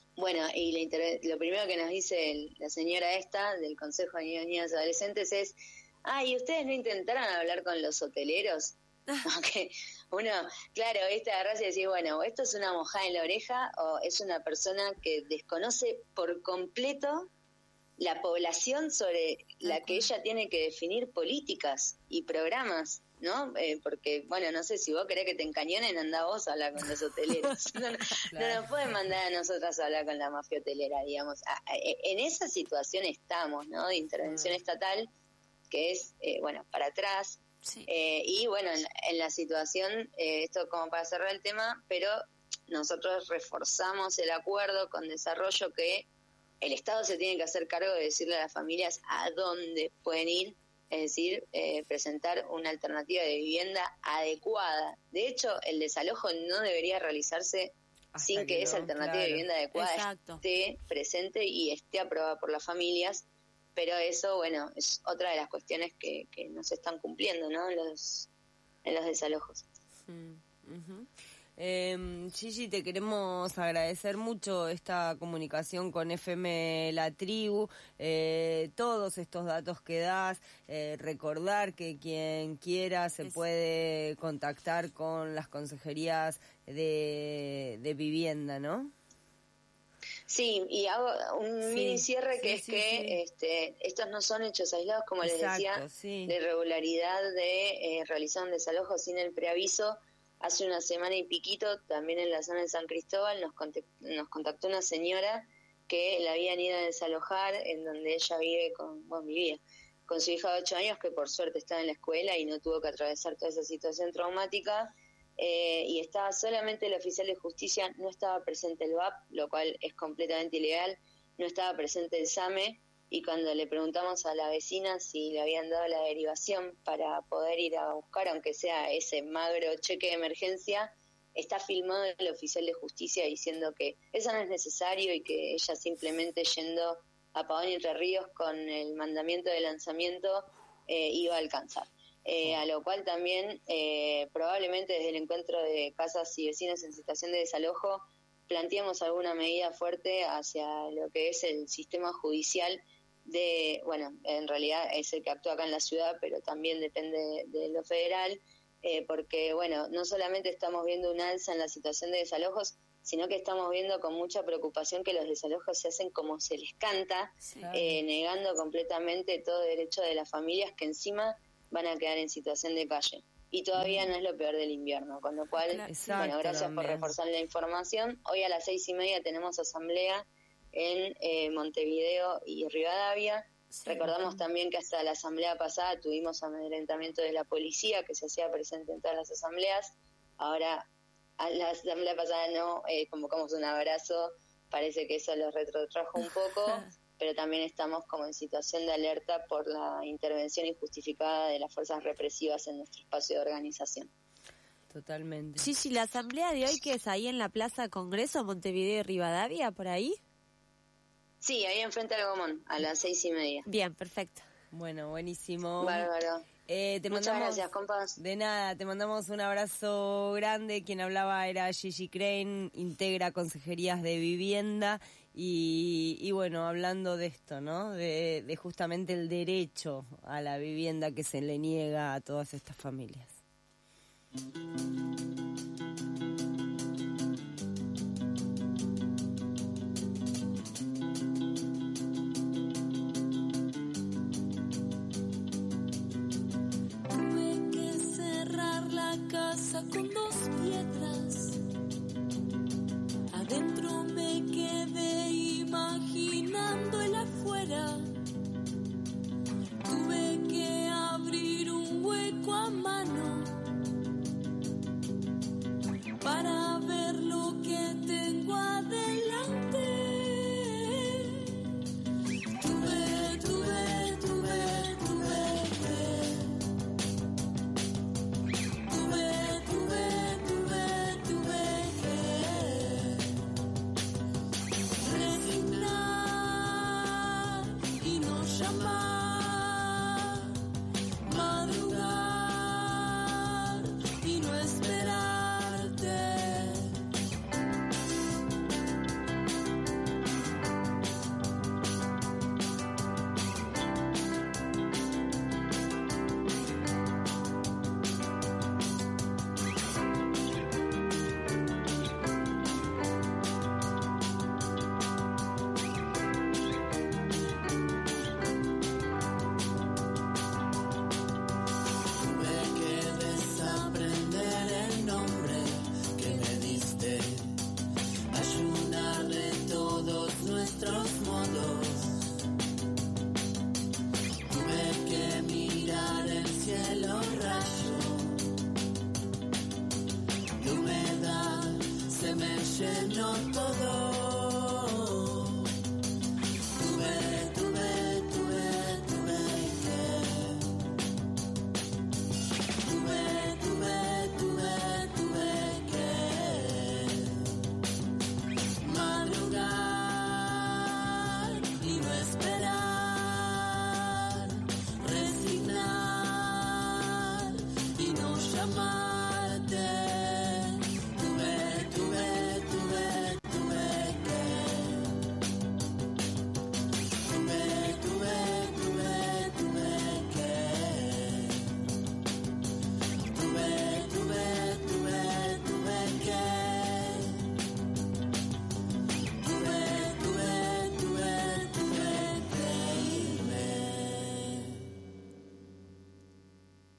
lo primero que nos dice la señora del Consejo de Niños, Niñas y Adolescentes es: ¿y ustedes no intentaron hablar con los hoteleros? Okay. Uno, claro, agarrás y decís, esto es una mojada en la oreja, o es una persona que desconoce por completo la población sobre la que ella tiene que definir políticas y programas, ¿no? Porque, no sé, si vos querés que te encañonen, andá vos a hablar con los hoteleros. No nos pueden mandar a nosotras a hablar con la mafia hotelera, digamos. En esa situación estamos, ¿no? De intervención estatal, que es, para atrás. En la situación, esto como para cerrar el tema, pero nosotros reforzamos el acuerdo con Desarrollo que el Estado se tiene que hacer cargo de decirle a las familias a dónde pueden ir, es decir, presentar una alternativa de vivienda adecuada. De hecho, el desalojo no debería realizarse sin que esa alternativa de vivienda adecuada esté presente y esté aprobada por las familias. Pero eso, bueno, es otra de las cuestiones que no se están cumpliendo, ¿no? En los desalojos. Gigi, te queremos agradecer mucho esta comunicación con FM La Tribu, todos estos datos que das, recordar que quien quiera se puede contactar con las consejerías de vivienda, ¿no? Sí, y hago un mini cierre que estos no son hechos aislados, como les decía, de irregularidad de realizar un desalojo sin el preaviso. Hace una semana y piquito, también en la zona de San Cristóbal, nos contactó una señora que la habían ido a desalojar, en donde ella vivía con su hija de 8 años, que por suerte estaba en la escuela y no tuvo que atravesar toda esa situación traumática. Y estaba solamente el oficial de justicia, no estaba presente el VAP, lo cual es completamente ilegal, no estaba presente el SAME, y cuando le preguntamos a la vecina si le habían dado la derivación para poder ir a buscar, aunque sea ese magro cheque de emergencia, está filmado el oficial de justicia diciendo que eso no es necesario y que ella simplemente yendo a Pavón y Entre Ríos con el mandamiento de lanzamiento iba a alcanzar. A lo cual también probablemente desde el encuentro de casas y vecinos en situación de desalojo planteamos alguna medida fuerte hacia lo que es el sistema judicial en realidad es el que actúa acá en la ciudad, pero también depende de lo federal, porque no solamente estamos viendo un alza en la situación de desalojos, sino que estamos viendo con mucha preocupación que los desalojos se hacen como se les canta, negando completamente todo derecho de las familias que encima van a quedar en situación de calle. Y todavía no es lo peor del invierno, con lo cual, gracias por reforzar la información. Hoy a las 6:30 tenemos asamblea en Montevideo y Rivadavia. Recordamos también que hasta la asamblea pasada tuvimos amedrentamiento de la policía, que se hacía presente en todas las asambleas. Ahora, a la asamblea pasada no, convocamos un abrazo, parece que eso lo retrotrajo un poco, pero también estamos como en situación de alerta por la intervención injustificada de las fuerzas represivas en nuestro espacio de organización. Totalmente. Sí, la asamblea de hoy, que es ahí en la Plaza Congreso, Montevideo y Rivadavia, por ahí. Sí, ahí enfrente al Gomón, a las 6:30. Bien, perfecto. Bueno, buenísimo. Bárbaro. Muchas gracias, compas. De nada, te mandamos un abrazo grande. Quien hablaba era Gigi Crane, integra consejerías de vivienda y bueno, hablando de esto, ¿no? De justamente el derecho a la vivienda que se le niega a todas estas familias. Casa con 2 piedras, adentro me quedé imaginando el afuera. Tuve que abrir un hueco a mano para ver lo que tengo adelante.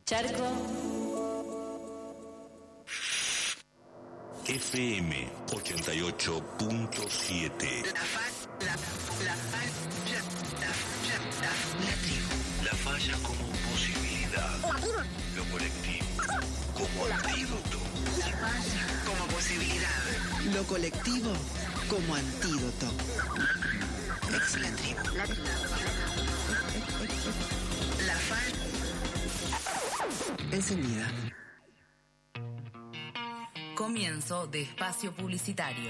Charco. FM 88.7. La falla como posibilidad. Lo colectivo como antídoto. La falla como posibilidad. Lo colectivo como antídoto. La tribu. La falla. Encendida. Comienzo de espacio publicitario.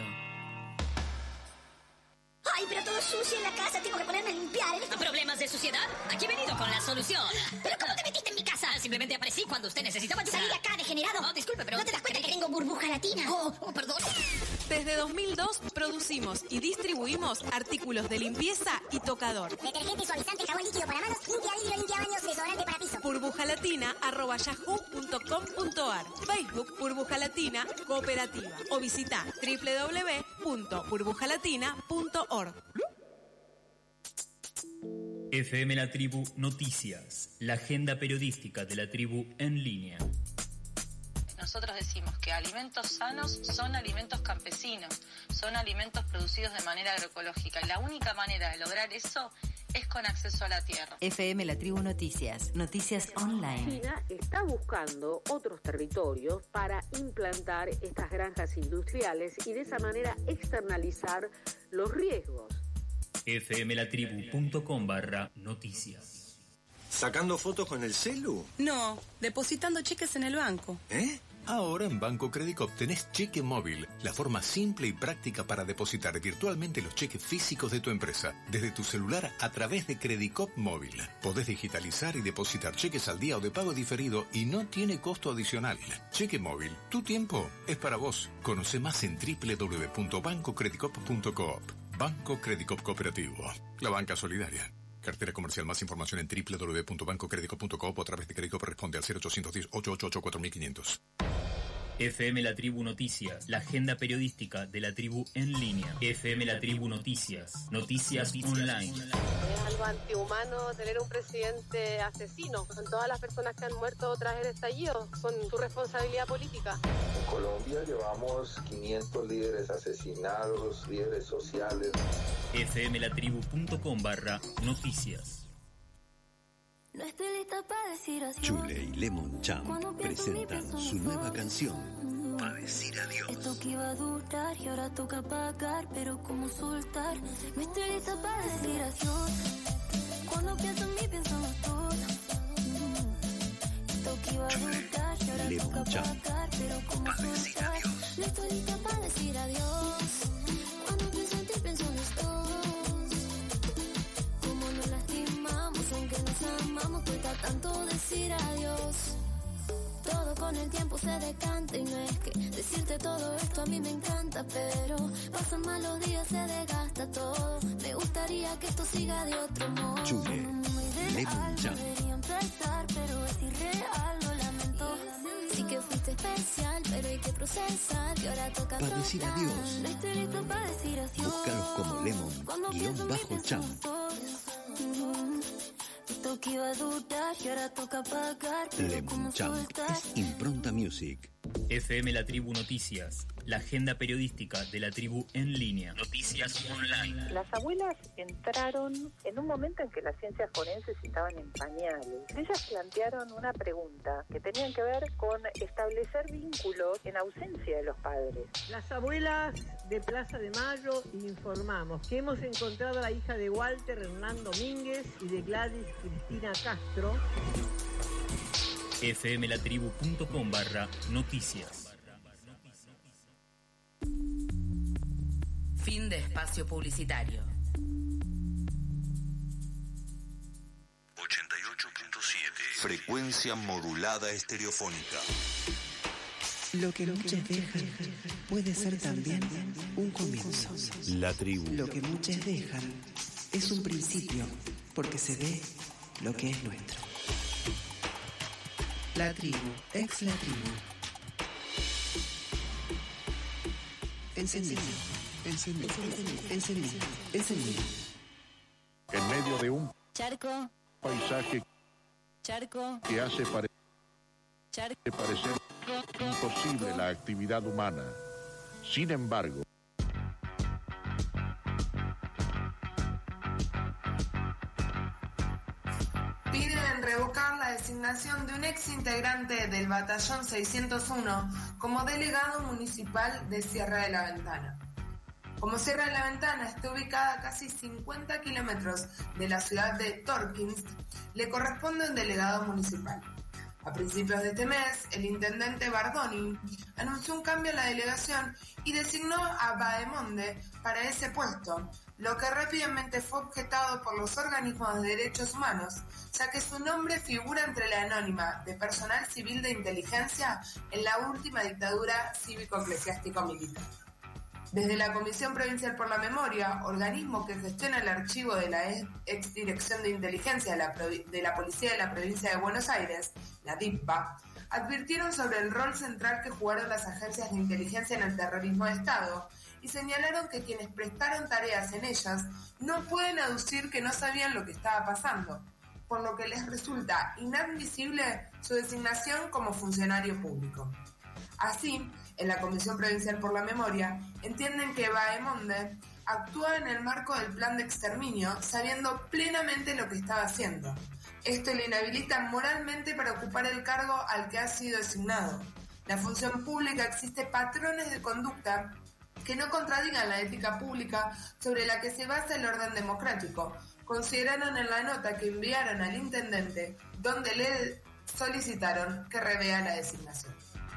Ay, pero todo sucio en la casa, tengo que ponerme a limpiar. ¿Problemas de suciedad? Aquí he venido con la solución. ¿Pero cómo te metiste en mi casa? Simplemente aparecí cuando usted necesitaba ayuda. Salí de acá, degenerado. No, disculpe, pero... ¿No te das cuenta que tengo burbuja latina? Oh, perdón. Desde 2002 producimos y distribuimos artículos de limpieza y tocador. Detergente, suavizante, jabón líquido para manos, limpia vidrio, limpia baños, desodorante para piso. burbujalatina@yahoo.com.ar. Facebook Burbuja Latina Cooperativa o visita www.burbujalatina.org. FM La Tribu Noticias, la agenda periodística de la tribu en línea. Nosotros decimos que alimentos sanos son alimentos campesinos, son alimentos producidos de manera agroecológica. Y la única manera de lograr eso es con acceso a la tierra. FM La Tribu Noticias, noticias online. China está buscando otros territorios para implantar estas granjas industriales y de esa manera externalizar los riesgos. fmlatribu.com/noticias. ¿Sacando fotos con el celu? No, depositando cheques en el banco. ¿Eh? Ahora en Banco Credicop tenés cheque móvil, la forma simple y práctica para depositar virtualmente los cheques físicos de tu empresa, desde tu celular a través de Credicop Móvil. Podés digitalizar y depositar cheques al día o de pago diferido y no tiene costo adicional. Cheque móvil, tu tiempo es para vos. Conoce más en www.bancocredicop.coop. Banco Credicop Cooperativo, la banca solidaria. Cartera comercial. Más información en www.bancocredicop.coop o a través de Credicop. Responde al 0810-888-4500. FM La Tribu Noticias, la agenda periodística de la tribu en línea. FM La Tribu Noticias, noticias online. Es algo antihumano tener un presidente asesino, con todas las personas que han muerto tras el estallido, con su responsabilidad política. En Colombia llevamos 500 líderes asesinados, líderes sociales. fmlatribu.com/noticias. No estoy lista para decir adiós. Chule y Lemon Cham presentan su nueva canción, Para decir adiós. Esto que iba a durar y ahora toca pagar, pero como soltar. No estoy lista para decir adiós. Cuando pienso en mí, pienso en los dos. Esto que iba a durar y ahora toca pagar, pero como soltar. No estoy lista para decir adiós. Cuando pienso en ti, pienso en los dos. Como nos lastimamos, aunque nos amamos, cuesta tanto decir adiós. Todo con el tiempo se decanta y no es que decirte todo esto a mí me encanta, pero pasan mal los días, se desgasta todo. Me gustaría que esto siga de otro modo. Chule, Lemon Cham. Debería empezar, pero es irreal, lo lamento. Sí que fuiste especial, pero hay que procesar y ahora toca Para decir adiós. No estoy listo para decir adiós. Búscalos como Lemon-Cham. Esto que iba a durar y ahora toca pagar, pero Lemon como Cham soltar. es Impronta Music. FM La Tribu Noticias, la agenda periodística de la tribu en línea. Noticias online. Las abuelas entraron en un momento en que las ciencias forenses estaban en pañales. Ellas plantearon una pregunta que tenían que ver con establecer vínculos en ausencia de los padres. Las abuelas de Plaza de Mayo informamos que hemos encontrado a la hija de Walter Hernán Domínguez y de Gladys Cristina Castro. fmlatribu.com/noticias. Fin de espacio publicitario. 88.7. Frecuencia modulada estereofónica. Lo que muchos dejan puede ser también un comienzo. La tribu. Lo que muchos dejan es un principio, porque se ve lo que es nuestro. La tribu, ex la tribu. Encendido, encendido, encendido, encendido. En medio de un Charco, paisaje charco, que hace parecer escuchar. De parecer imposible la actividad humana. Sin embargo, piden revocar la designación de un ex integrante del Batallón 601 como delegado municipal de Sierra de la Ventana. Como Sierra de la Ventana está ubicada a casi 50 kilómetros de la ciudad de Torkins, le corresponde un delegado municipal. A principios de este mes, el intendente Bardoni anunció un cambio en la delegación y designó a Baemonde para ese puesto, lo que rápidamente fue objetado por los organismos de derechos humanos, ya que su nombre figura entre la anónima de personal civil de inteligencia en la última dictadura cívico-eclesiástico-militar. Desde la Comisión Provincial por la Memoria, organismo que gestiona el archivo de la ex Dirección de Inteligencia de la Policía de la Provincia de Buenos Aires, la DIPA, advirtieron sobre el rol central que jugaron las agencias de inteligencia en el terrorismo de Estado y señalaron que quienes prestaron tareas en ellas no pueden aducir que no sabían lo que estaba pasando, por lo que les resulta inadmisible su designación como funcionario público. Así, en la Comisión Provincial por la Memoria, entienden que Baemonde actúa en el marco del plan de exterminio, sabiendo plenamente lo que estaba haciendo. Esto le inhabilita moralmente para ocupar el cargo al que ha sido designado. La función pública existe patrones de conducta que no contradigan la ética pública sobre la que se basa el orden democrático, consideraron en la nota que enviaron al intendente, donde le solicitaron que revea la designación.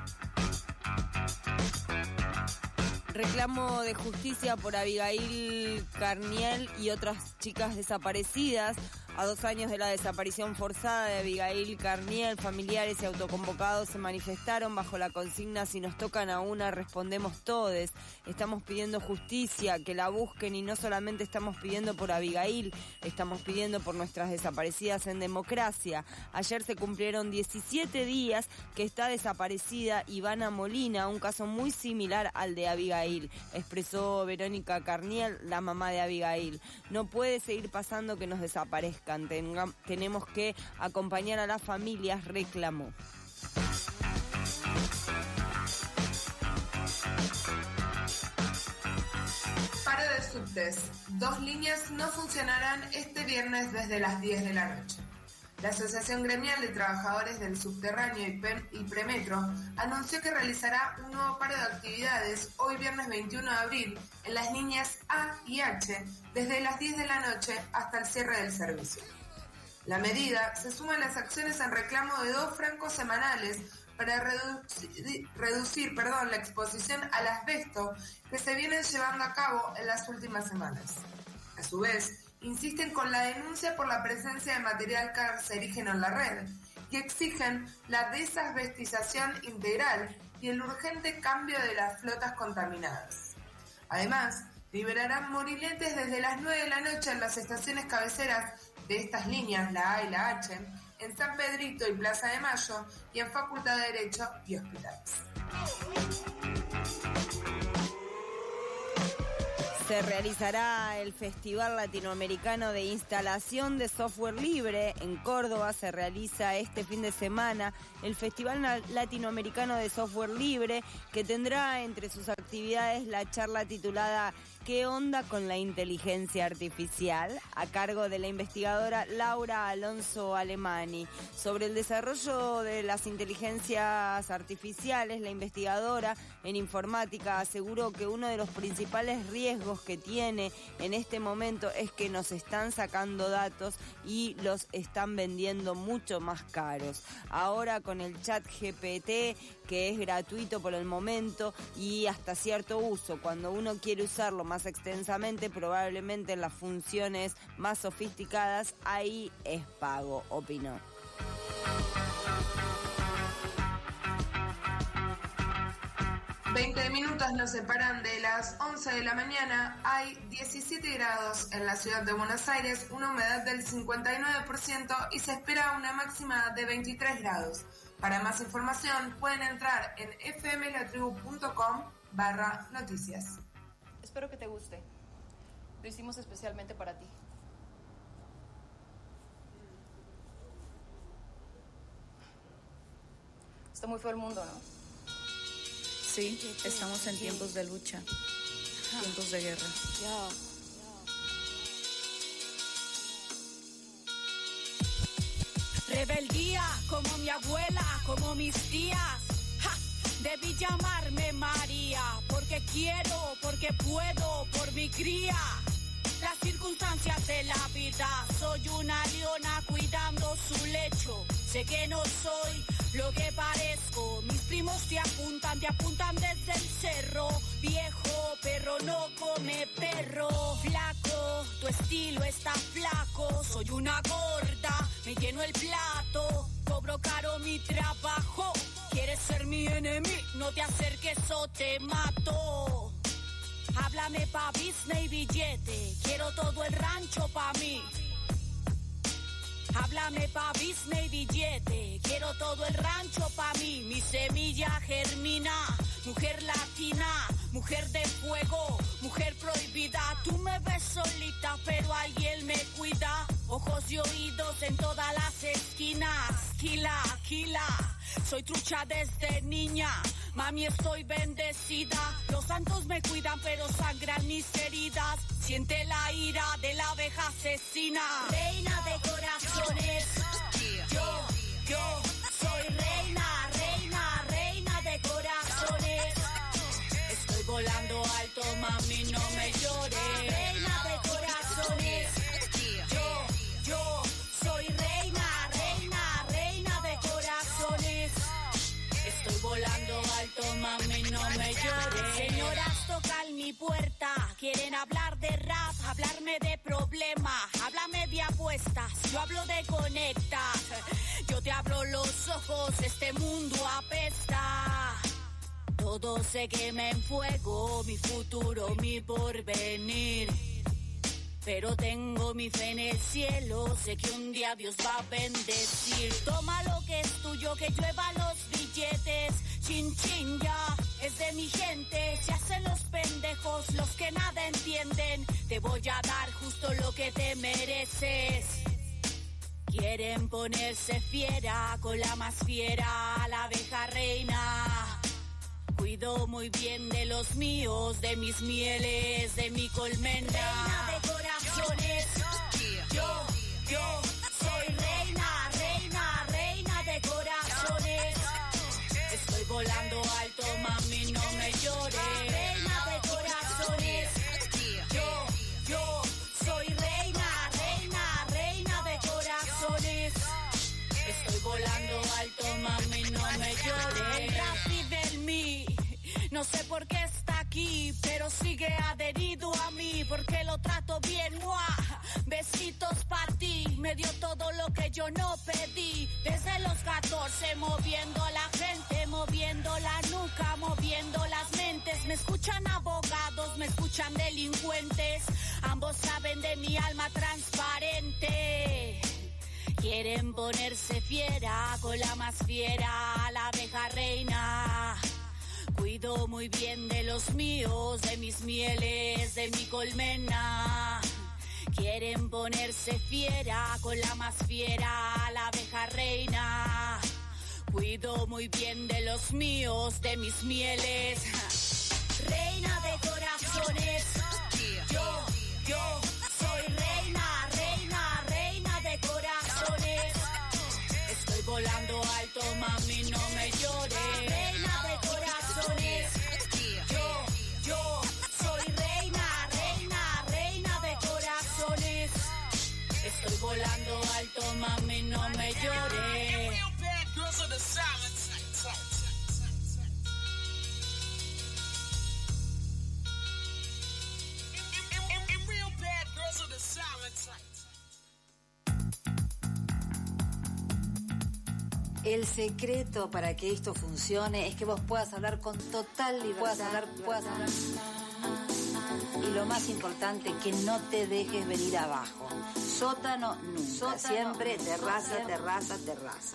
Reclamo de justicia por Abigail Carniel y otras chicas desaparecidas. A 2 años de la desaparición forzada de Abigail Carniel, familiares y autoconvocados se manifestaron bajo la consigna: si nos tocan a una, respondemos todes. Estamos pidiendo justicia, que la busquen, y no solamente estamos pidiendo por Abigail, estamos pidiendo por nuestras desaparecidas en democracia. Ayer se cumplieron 17 días que está desaparecida Ivana Molina, un caso muy similar al de Abigail, expresó Verónica Carniel, la mamá de Abigail. No puede seguir pasando que nos desaparezcan. Tenemos que acompañar a las familias, reclamó. Paro de subtes. 2 líneas no funcionarán este viernes desde las 10 de la noche. La Asociación Gremial de Trabajadores del Subterráneo y Premetro anunció que realizará un nuevo paro de actividades hoy viernes 21 de abril en las líneas A y H desde las 10 de la noche hasta el cierre del servicio. La medida se suma a las acciones en reclamo de 2 francos semanales para reducir la exposición al asbesto que se vienen llevando a cabo en las últimas semanas. A su vez, insisten con la denuncia por la presencia de material cancerígeno en la red y exigen la desasbestización integral y el urgente cambio de las flotas contaminadas. Además, liberarán moriletes desde las 9 de la noche en las estaciones cabeceras de estas líneas, la A y la H, en San Pedrito y Plaza de Mayo, y en Facultad de Derecho y Hospitales. Se realizará el Festival Latinoamericano de Instalación de Software Libre. En Córdoba se realiza este fin de semana el Festival Latinoamericano de Software Libre, que tendrá entre sus actividades la charla titulada ¿Qué onda con la inteligencia artificial?, a cargo de la investigadora Laura Alonso Alemani. Sobre el desarrollo de las inteligencias artificiales, la investigadora en informática aseguró que uno de los principales riesgos que tiene en este momento es que nos están sacando datos y los están vendiendo mucho más caros. Ahora con el ChatGPT, que es gratuito por el momento y hasta cierto uso, cuando uno quiere usarlo más extensamente, probablemente en las funciones más sofisticadas, ahí es pago, opinó. ...20 minutos nos separan de las 11 de la mañana. Hay 17 grados en la ciudad de Buenos Aires, una humedad del 59% y se espera una máxima de 23 grados. Para más información pueden entrar en fmlatribu.com/noticias. Espero que te guste. Lo hicimos especialmente para ti. Está muy feo el mundo, ¿no? Sí, estamos en tiempos de lucha, tiempos de guerra. Rebeldía, como mi abuela, como mis tías. ¡Ja! Debí llamarme María, porque quiero, porque puedo, por mi cría. Las circunstancias de la vida, soy una leona cuidando su lecho. Sé que no soy lo que parezco. Mis primos te apuntan desde el cerro. Viejo perro no come perro. Flaco, tu estilo está flaco. Soy una gorda, me lleno el plato. Cobro caro mi trabajo. Quieres ser mi enemigo, no te acerques o te mato. Háblame pa' business y billete, quiero todo el rancho pa' mí. Háblame pa' business y billete, quiero todo el rancho pa' mí. Mi semilla germina, mujer latina, mujer de fuego, mujer prohibida. Tú me ves solita, pero alguien me cuida. Ojos y oídos en todas las esquinas. Kila, kila, soy trucha desde niña. Mami, estoy bendecida. Los santos me cuidan, pero sangran mis heridas. Siente la ira de la abeja asesina. Reina de corazones. Yo soy reina, reina, reina de corazones. Estoy volando alto, mami, no me llores. Reina de corazones. Yo soy reina, reina, reina de corazones. Estoy volando alto, mami, no me llores. Señoras tocan mi puerta, quieren hablar de rap, hablarme de problemas, háblame de apuestas, yo hablo de conectar. Yo te abro los ojos, este mundo apesta. Todo se quema en fuego, mi futuro, mi porvenir. Pero tengo mi fe en el cielo, sé que un día Dios va a bendecir. Toma lo que es tuyo, que llueva los billetes. Chin chin ya, es de mi gente. Se hacen los pendejos, los que nada entienden. Te voy a dar justo lo que te mereces. Quieren ponerse fiera, con la más fiera, la abeja reina. Cuido muy bien de los míos, de mis mieles, de mi colmena. Reina de corazones. Yo soy reina, reina, reina de corazones. Estoy volando alto, mami, no me llores. Reina de corazones. Yo soy reina, reina, reina de corazones. Estoy volando alto, mami, no me llores. No sé por qué está aquí, pero sigue adherido a mí, porque lo trato bien, ¡mua! Besitos para ti, me dio todo lo que yo no pedí. Desde los 14 moviendo a la gente, moviendo la nuca, moviendo las mentes. Me escuchan abogados, me escuchan delincuentes, ambos saben de mi alma transparente. Quieren ponerse fiera, con la más fiera, la abeja reina. Cuido muy bien de los míos, de mis mieles, de mi colmena. Quieren ponerse fiera, con la más fiera, la abeja reina. Cuido muy bien de los míos, de mis mieles. Reina de corazones. Yo soy reina, reina, reina de corazones. Estoy volando alto, mami, no me llores. Reina de corazones. Yo soy reina, reina, reina de corazones. Estoy volando alto, mami, no me llores. El secreto para que esto funcione es que vos puedas hablar con total libertad. Puedas hablar. Y lo más importante, que no te dejes venir abajo. Sótano nunca. Siempre terraza, terraza, terraza.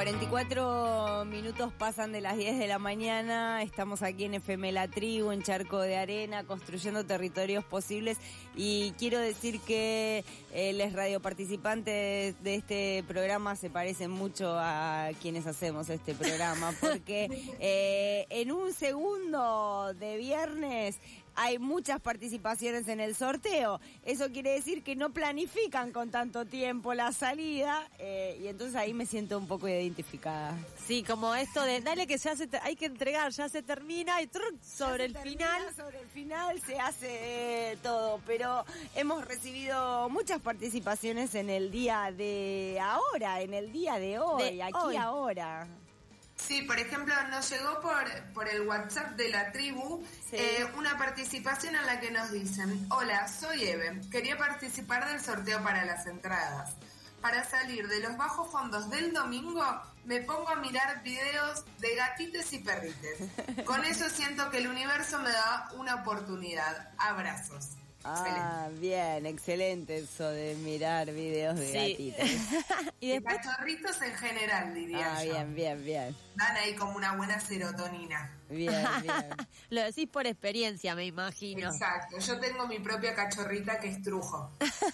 44 minutos pasan de las 10 de la mañana, estamos aquí en FM La Tribu, en Charco de Arena, construyendo territorios posibles, y quiero decir que los radioparticipantes de este programa se parecen mucho a quienes hacemos este programa, porque en un segundo de viernes hay muchas participaciones en el sorteo. Eso quiere decir que no planifican con tanto tiempo la salida, y entonces ahí me siento un poco identificada. Sí, como esto de dale que ya hay que entregar, ya se termina y sobre el final se hace todo, pero hemos recibido muchas participaciones en el día de ahora, en el día de hoy, ahora. Sí, por ejemplo, nos llegó por el WhatsApp de la tribu una participación en la que nos dicen: hola, soy Eve, quería participar del sorteo para las entradas. Para salir de los bajos fondos del domingo, me pongo a mirar videos de gatites y perrites. Con eso siento que el universo me da una oportunidad. Abrazos. Ah, bien, excelente eso de mirar videos de gatitos. Y después cachorritos en general, diría yo. Bien. Dan ahí como una buena serotonina. Bien. Lo decís por experiencia, me imagino. Exacto, yo tengo mi propia cachorrita que es Trujo.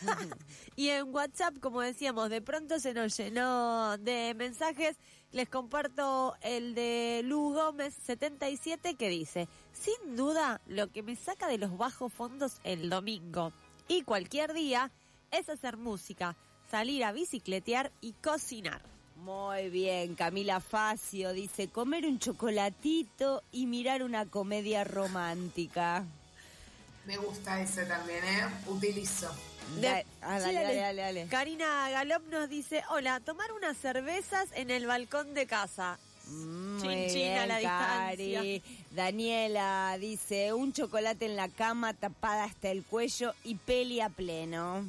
Y en WhatsApp, como decíamos, de pronto se nos llenó de mensajes. Les comparto el de Lu Gómez 77, que dice: sin duda, lo que me saca de los bajos fondos el domingo y cualquier día es hacer música, salir a bicicletear y cocinar. Muy bien, Camila Facio dice: comer un chocolatito y mirar una comedia romántica. Me gusta ese también, utilizo. Dale. Karina Galop nos dice: hola, tomar unas cervezas en el balcón de casa. Chin a la distancia. Daniela dice: un chocolate en la cama, tapada hasta el cuello y peli a pleno.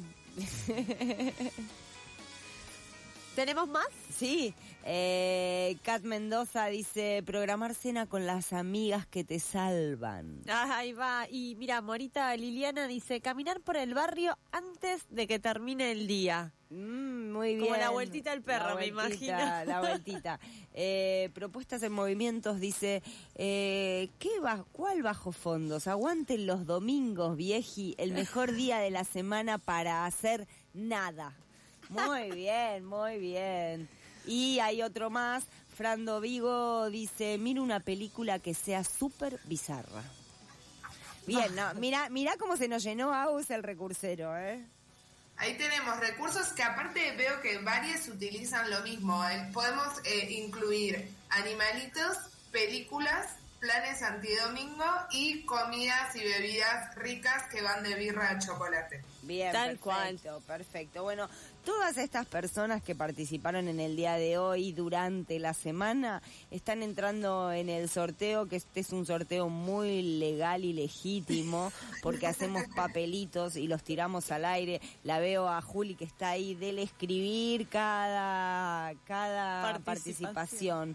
¿Tenemos más? Sí. Kat Mendoza dice: programar cena con las amigas que te salvan. Ahí va. Y mira, Morita Liliana dice: caminar por el barrio antes de que termine el día. Muy bien. Como la vueltita al perro, me imagino. La vueltita. Propuestas en movimientos dice: ¿cuál bajo fondos? Aguanten los domingos, vieji, el mejor día de la semana para hacer nada. Muy bien. Y hay otro más. Frando Vigo dice: mira una película que sea súper bizarra. Bien, no, mira cómo se nos llenó Agus el recursero, Ahí tenemos recursos que aparte veo que varios utilizan lo mismo. Podemos incluir animalitos, películas, planes antidomingo y comidas y bebidas ricas que van de birra a chocolate. Bien, perfecto. Bueno, todas estas personas que participaron en el día de hoy durante la semana están entrando en el sorteo, que este es un sorteo muy legal y legítimo, porque hacemos papelitos y los tiramos al aire. La veo a Juli que está ahí del escribir cada participación.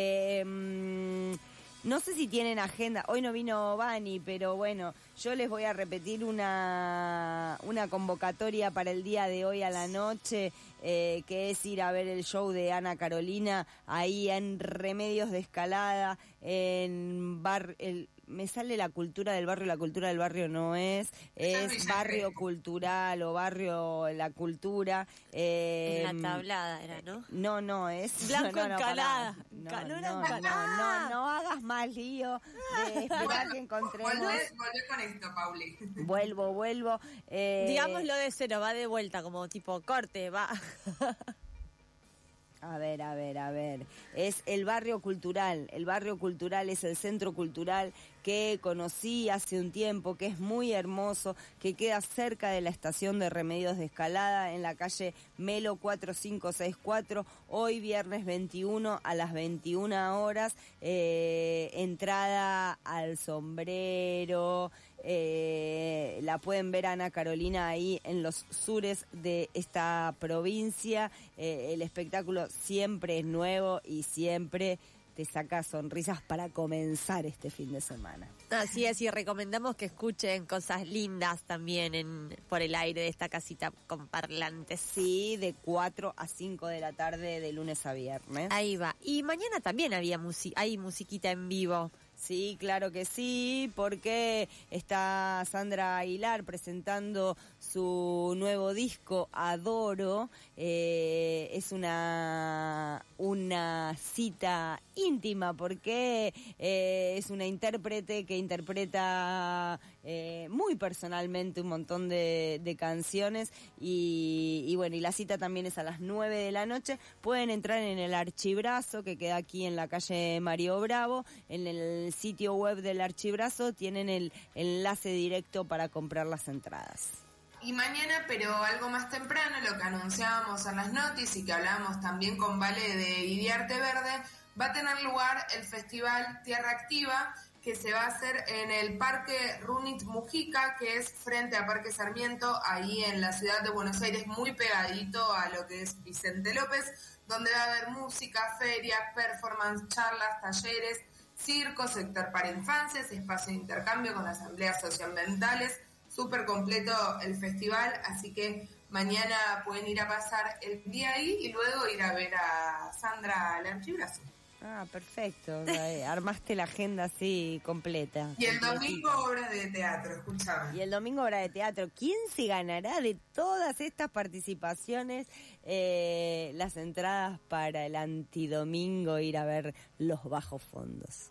No sé si tienen agenda, hoy no vino Vani, pero bueno, yo les voy a repetir una convocatoria para el día de hoy a la noche, que es ir a ver el show de Ana Carolina, ahí en Remedios de Escalada, me sale la cultura del barrio no es barrio cultural o barrio la cultura. En la Tablada era, ¿no? No, es... Blanco Encalada. No hagas más lío de esperar que encontremos. Volvé con esto, Pauli. Vuelvo. Digámoslo de cero, va de vuelta, como tipo corte, va... A ver. Es el barrio cultural. El barrio cultural es el centro cultural que conocí hace un tiempo, que es muy hermoso, que queda cerca de la estación de Remedios de Escalada, en la calle Melo 4564, hoy viernes 21 a las 21 horas, entrada al sombrero. La pueden ver a Ana Carolina ahí en los sures de esta provincia. El espectáculo siempre es nuevo y siempre te saca sonrisas para comenzar este fin de semana. Así es, y recomendamos que escuchen cosas lindas también por el aire de esta casita con parlantes. Sí, de 4 a 5 de la tarde de lunes a viernes. Ahí va. Y mañana también hay musiquita en vivo. Sí, claro que sí, porque está Sandra Aguilar presentando su nuevo disco, Adoro. Es una cita íntima porque es una intérprete que interpreta muy personalmente un montón de canciones y bueno, y la cita también es a las 9 de la noche. Pueden entrar en el Archibrazo, que queda aquí en la calle Mario Bravo. En el sitio web del Archibrazo tienen el enlace directo para comprar las entradas. Y mañana, pero algo más temprano, lo que anunciábamos en las noticias y que hablábamos también con Vale de Iriarte Verde, va a tener lugar el Festival Tierra Activa, que se va a hacer en el Parque Runit Mujica, que es frente a Parque Sarmiento, ahí en la ciudad de Buenos Aires, muy pegadito a lo que es Vicente López, donde va a haber música, ferias, performance, charlas, talleres, circo, sector para infancias, espacio de intercambio con asambleas socioambientales. Súper completo el festival, así que mañana pueden ir a pasar el día ahí y luego ir a ver a Sandra al Archibrazo. Ah, perfecto. Armaste la agenda así completa. Y el domingo obra de teatro, escuchame. Y el domingo obra de teatro. ¿Quién se ganará de todas estas participaciones las entradas para el antidomingo, ir a ver Los Bajos Fondos?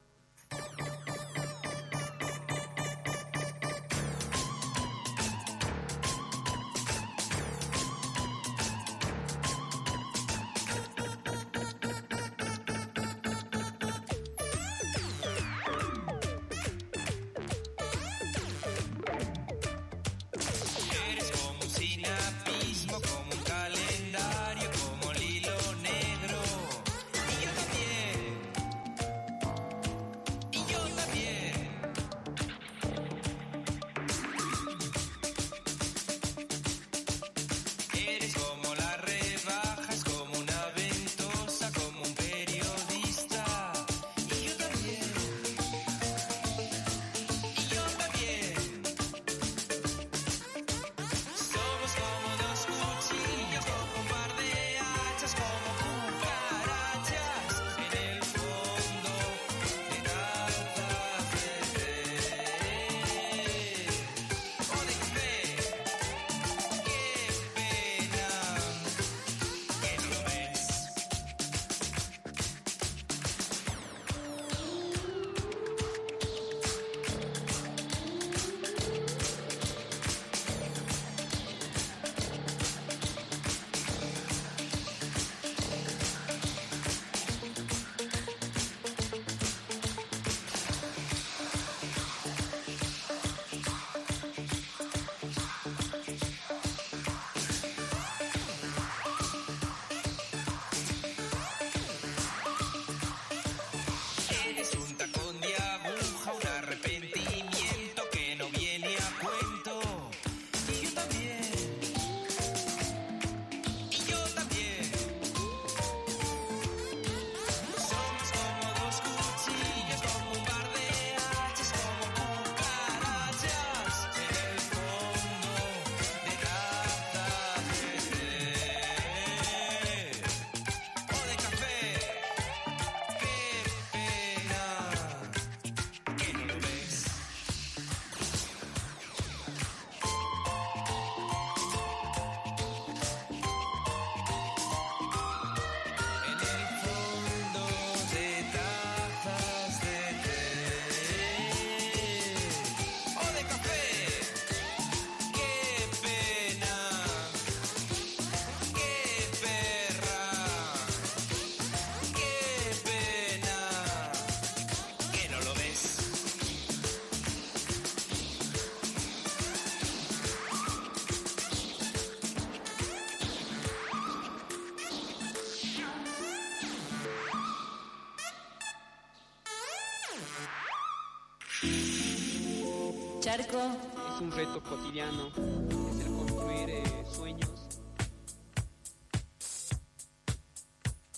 Charco. Es un reto cotidiano, es el construir sueños.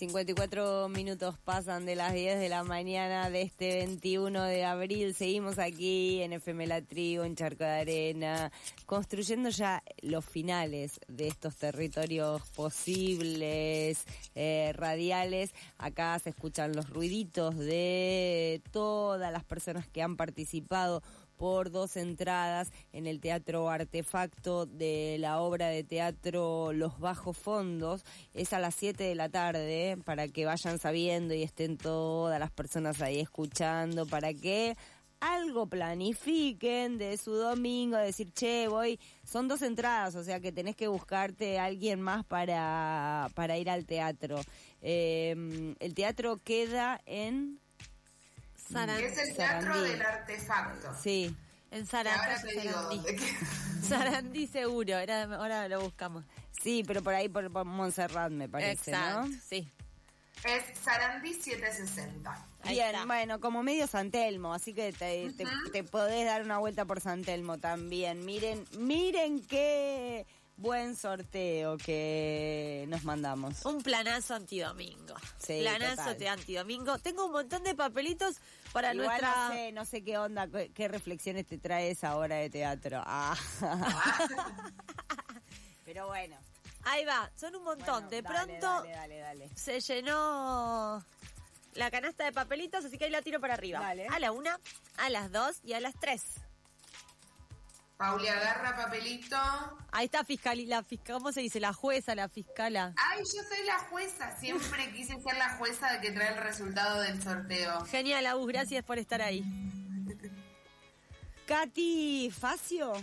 54 minutos pasan de las 10 de la mañana de este 21 de abril. Seguimos aquí en FM La Tribu, en Charco de Arena, construyendo ya los finales de estos territorios posibles, radiales. Acá se escuchan los ruiditos de todas las personas que han participado por 2 entradas en el Teatro Artefacto de la obra de teatro Los Bajos Fondos. Es a las 7 de la tarde, para que vayan sabiendo y estén todas las personas ahí escuchando, para que algo planifiquen de su domingo, decir, che, voy, son 2 entradas, o sea que tenés que buscarte a alguien más para ir al teatro. El teatro queda en... Es el Teatro del Artefacto. Sí. En Sarandí. Sarandí seguro, ahora lo buscamos. Sí, pero por ahí por Montserrat me parece, exacto, ¿no? Sí. Es Sarandí 760. Bien, bueno, como medio San Telmo, así que te podés dar una vuelta por San Telmo también. Miren qué buen sorteo que nos mandamos. Un planazo antidomingo. Sí, planazo total. de antidomingo. Tengo un montón de papelitos para Igual nuestra... no sé qué onda, qué reflexiones te trae esa obra de teatro. Pero bueno. Ahí va, son un montón. Bueno, de dale, pronto dale. se llenó la canasta de papelitos, así que ahí la tiro para arriba. Dale. A la 1, a las 2 y a las 3. Pauli, agarra papelito. Ahí está ¿cómo se dice? La jueza, la fiscala. Ay, yo soy la jueza. Siempre quise ser la jueza que trae el resultado del sorteo. Genial, Agus, gracias por estar ahí. Cami Facio.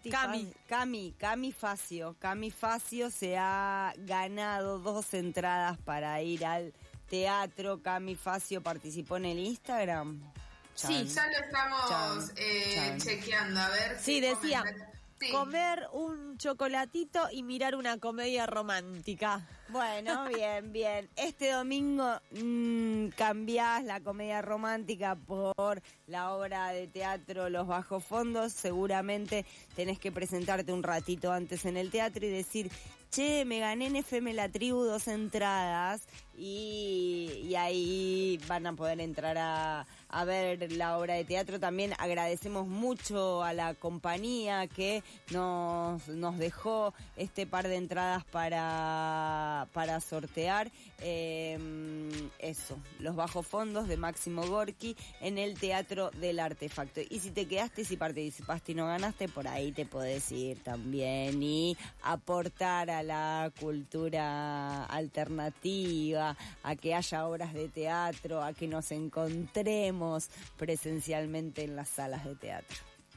Cami Facio se ha ganado 2 entradas para ir al teatro. Cami Facio participó en el Instagram. Sí, ya lo estamos chequeando, a ver. Sí, decía, comer un chocolatito y mirar una comedia romántica. Bueno, bien. Este domingo cambiás la comedia romántica por la obra de teatro Los Bajos Fondos. Seguramente tenés que presentarte un ratito antes en el teatro y decir, che, me gané en FM La Tribu 2 entradas y ahí van a poder entrar a ver la obra de teatro. También agradecemos mucho a la compañía que nos dejó este par de entradas para sortear. Eso, Los Bajos Fondos de Máximo Gorki en el Teatro del Artefacto. Y si te quedaste, si participaste y no ganaste, por ahí te podés ir también y aportar a la cultura alternativa, a que haya obras de teatro, a que nos encontremos presencialmente en las salas de teatro.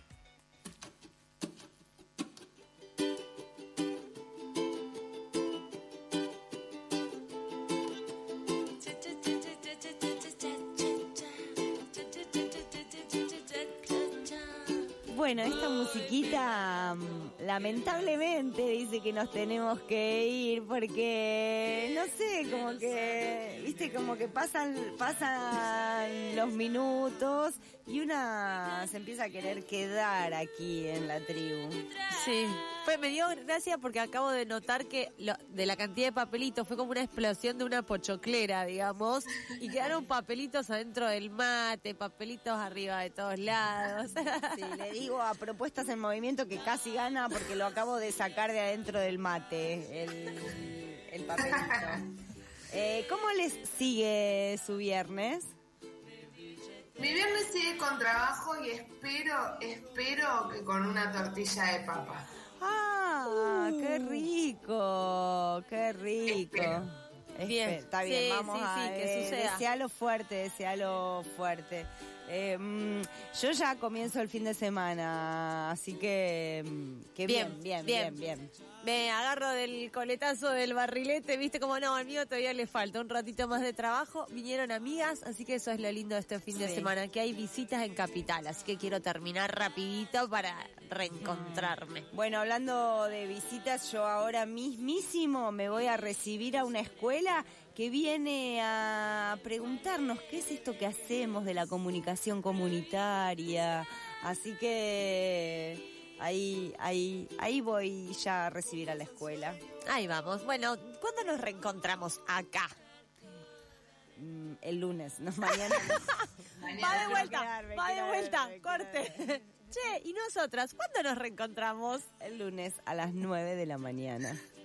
Bueno, esta musiquita lamentablemente dice que nos tenemos que ir porque, no sé, como que, viste, como que pasan los minutos y una se empieza a querer quedar aquí en la tribu. Sí, me dio gracia porque acabo de notar que de la cantidad de papelitos fue como una explosión de una pochoclera, digamos, y quedaron papelitos adentro del mate, papelitos arriba de todos lados. Sí, le digo a Propuestas en Movimiento que casi gana porque lo acabo de sacar de adentro del mate, el papelito. ¿Cómo les sigue su viernes? Mi viernes sigue con trabajo y espero que con una tortilla de papa. ¡Ah, qué rico! Bien, está bien, sí, vamos a que suceda. desealo fuerte. Yo ya comienzo el fin de semana, así que bien. Me agarro del coletazo del barrilete, viste como no, al mío todavía le falta un ratito más de trabajo. Vinieron amigas, así que eso es lo lindo de este fin de semana, que hay visitas en Capital, así que quiero terminar rapidito para reencontrarme. Bueno, hablando de visitas, yo ahora mismísimo me voy a recibir a una escuela que viene a preguntarnos qué es esto que hacemos de la comunicación comunitaria, así que ahí voy ya a recibir a la escuela. Ahí vamos. Bueno, ¿cuándo nos reencontramos acá? el lunes, no mañana. Va de vuelta, corte. Che, ¿y nosotras cuándo nos reencontramos? El lunes a las 9 de la mañana.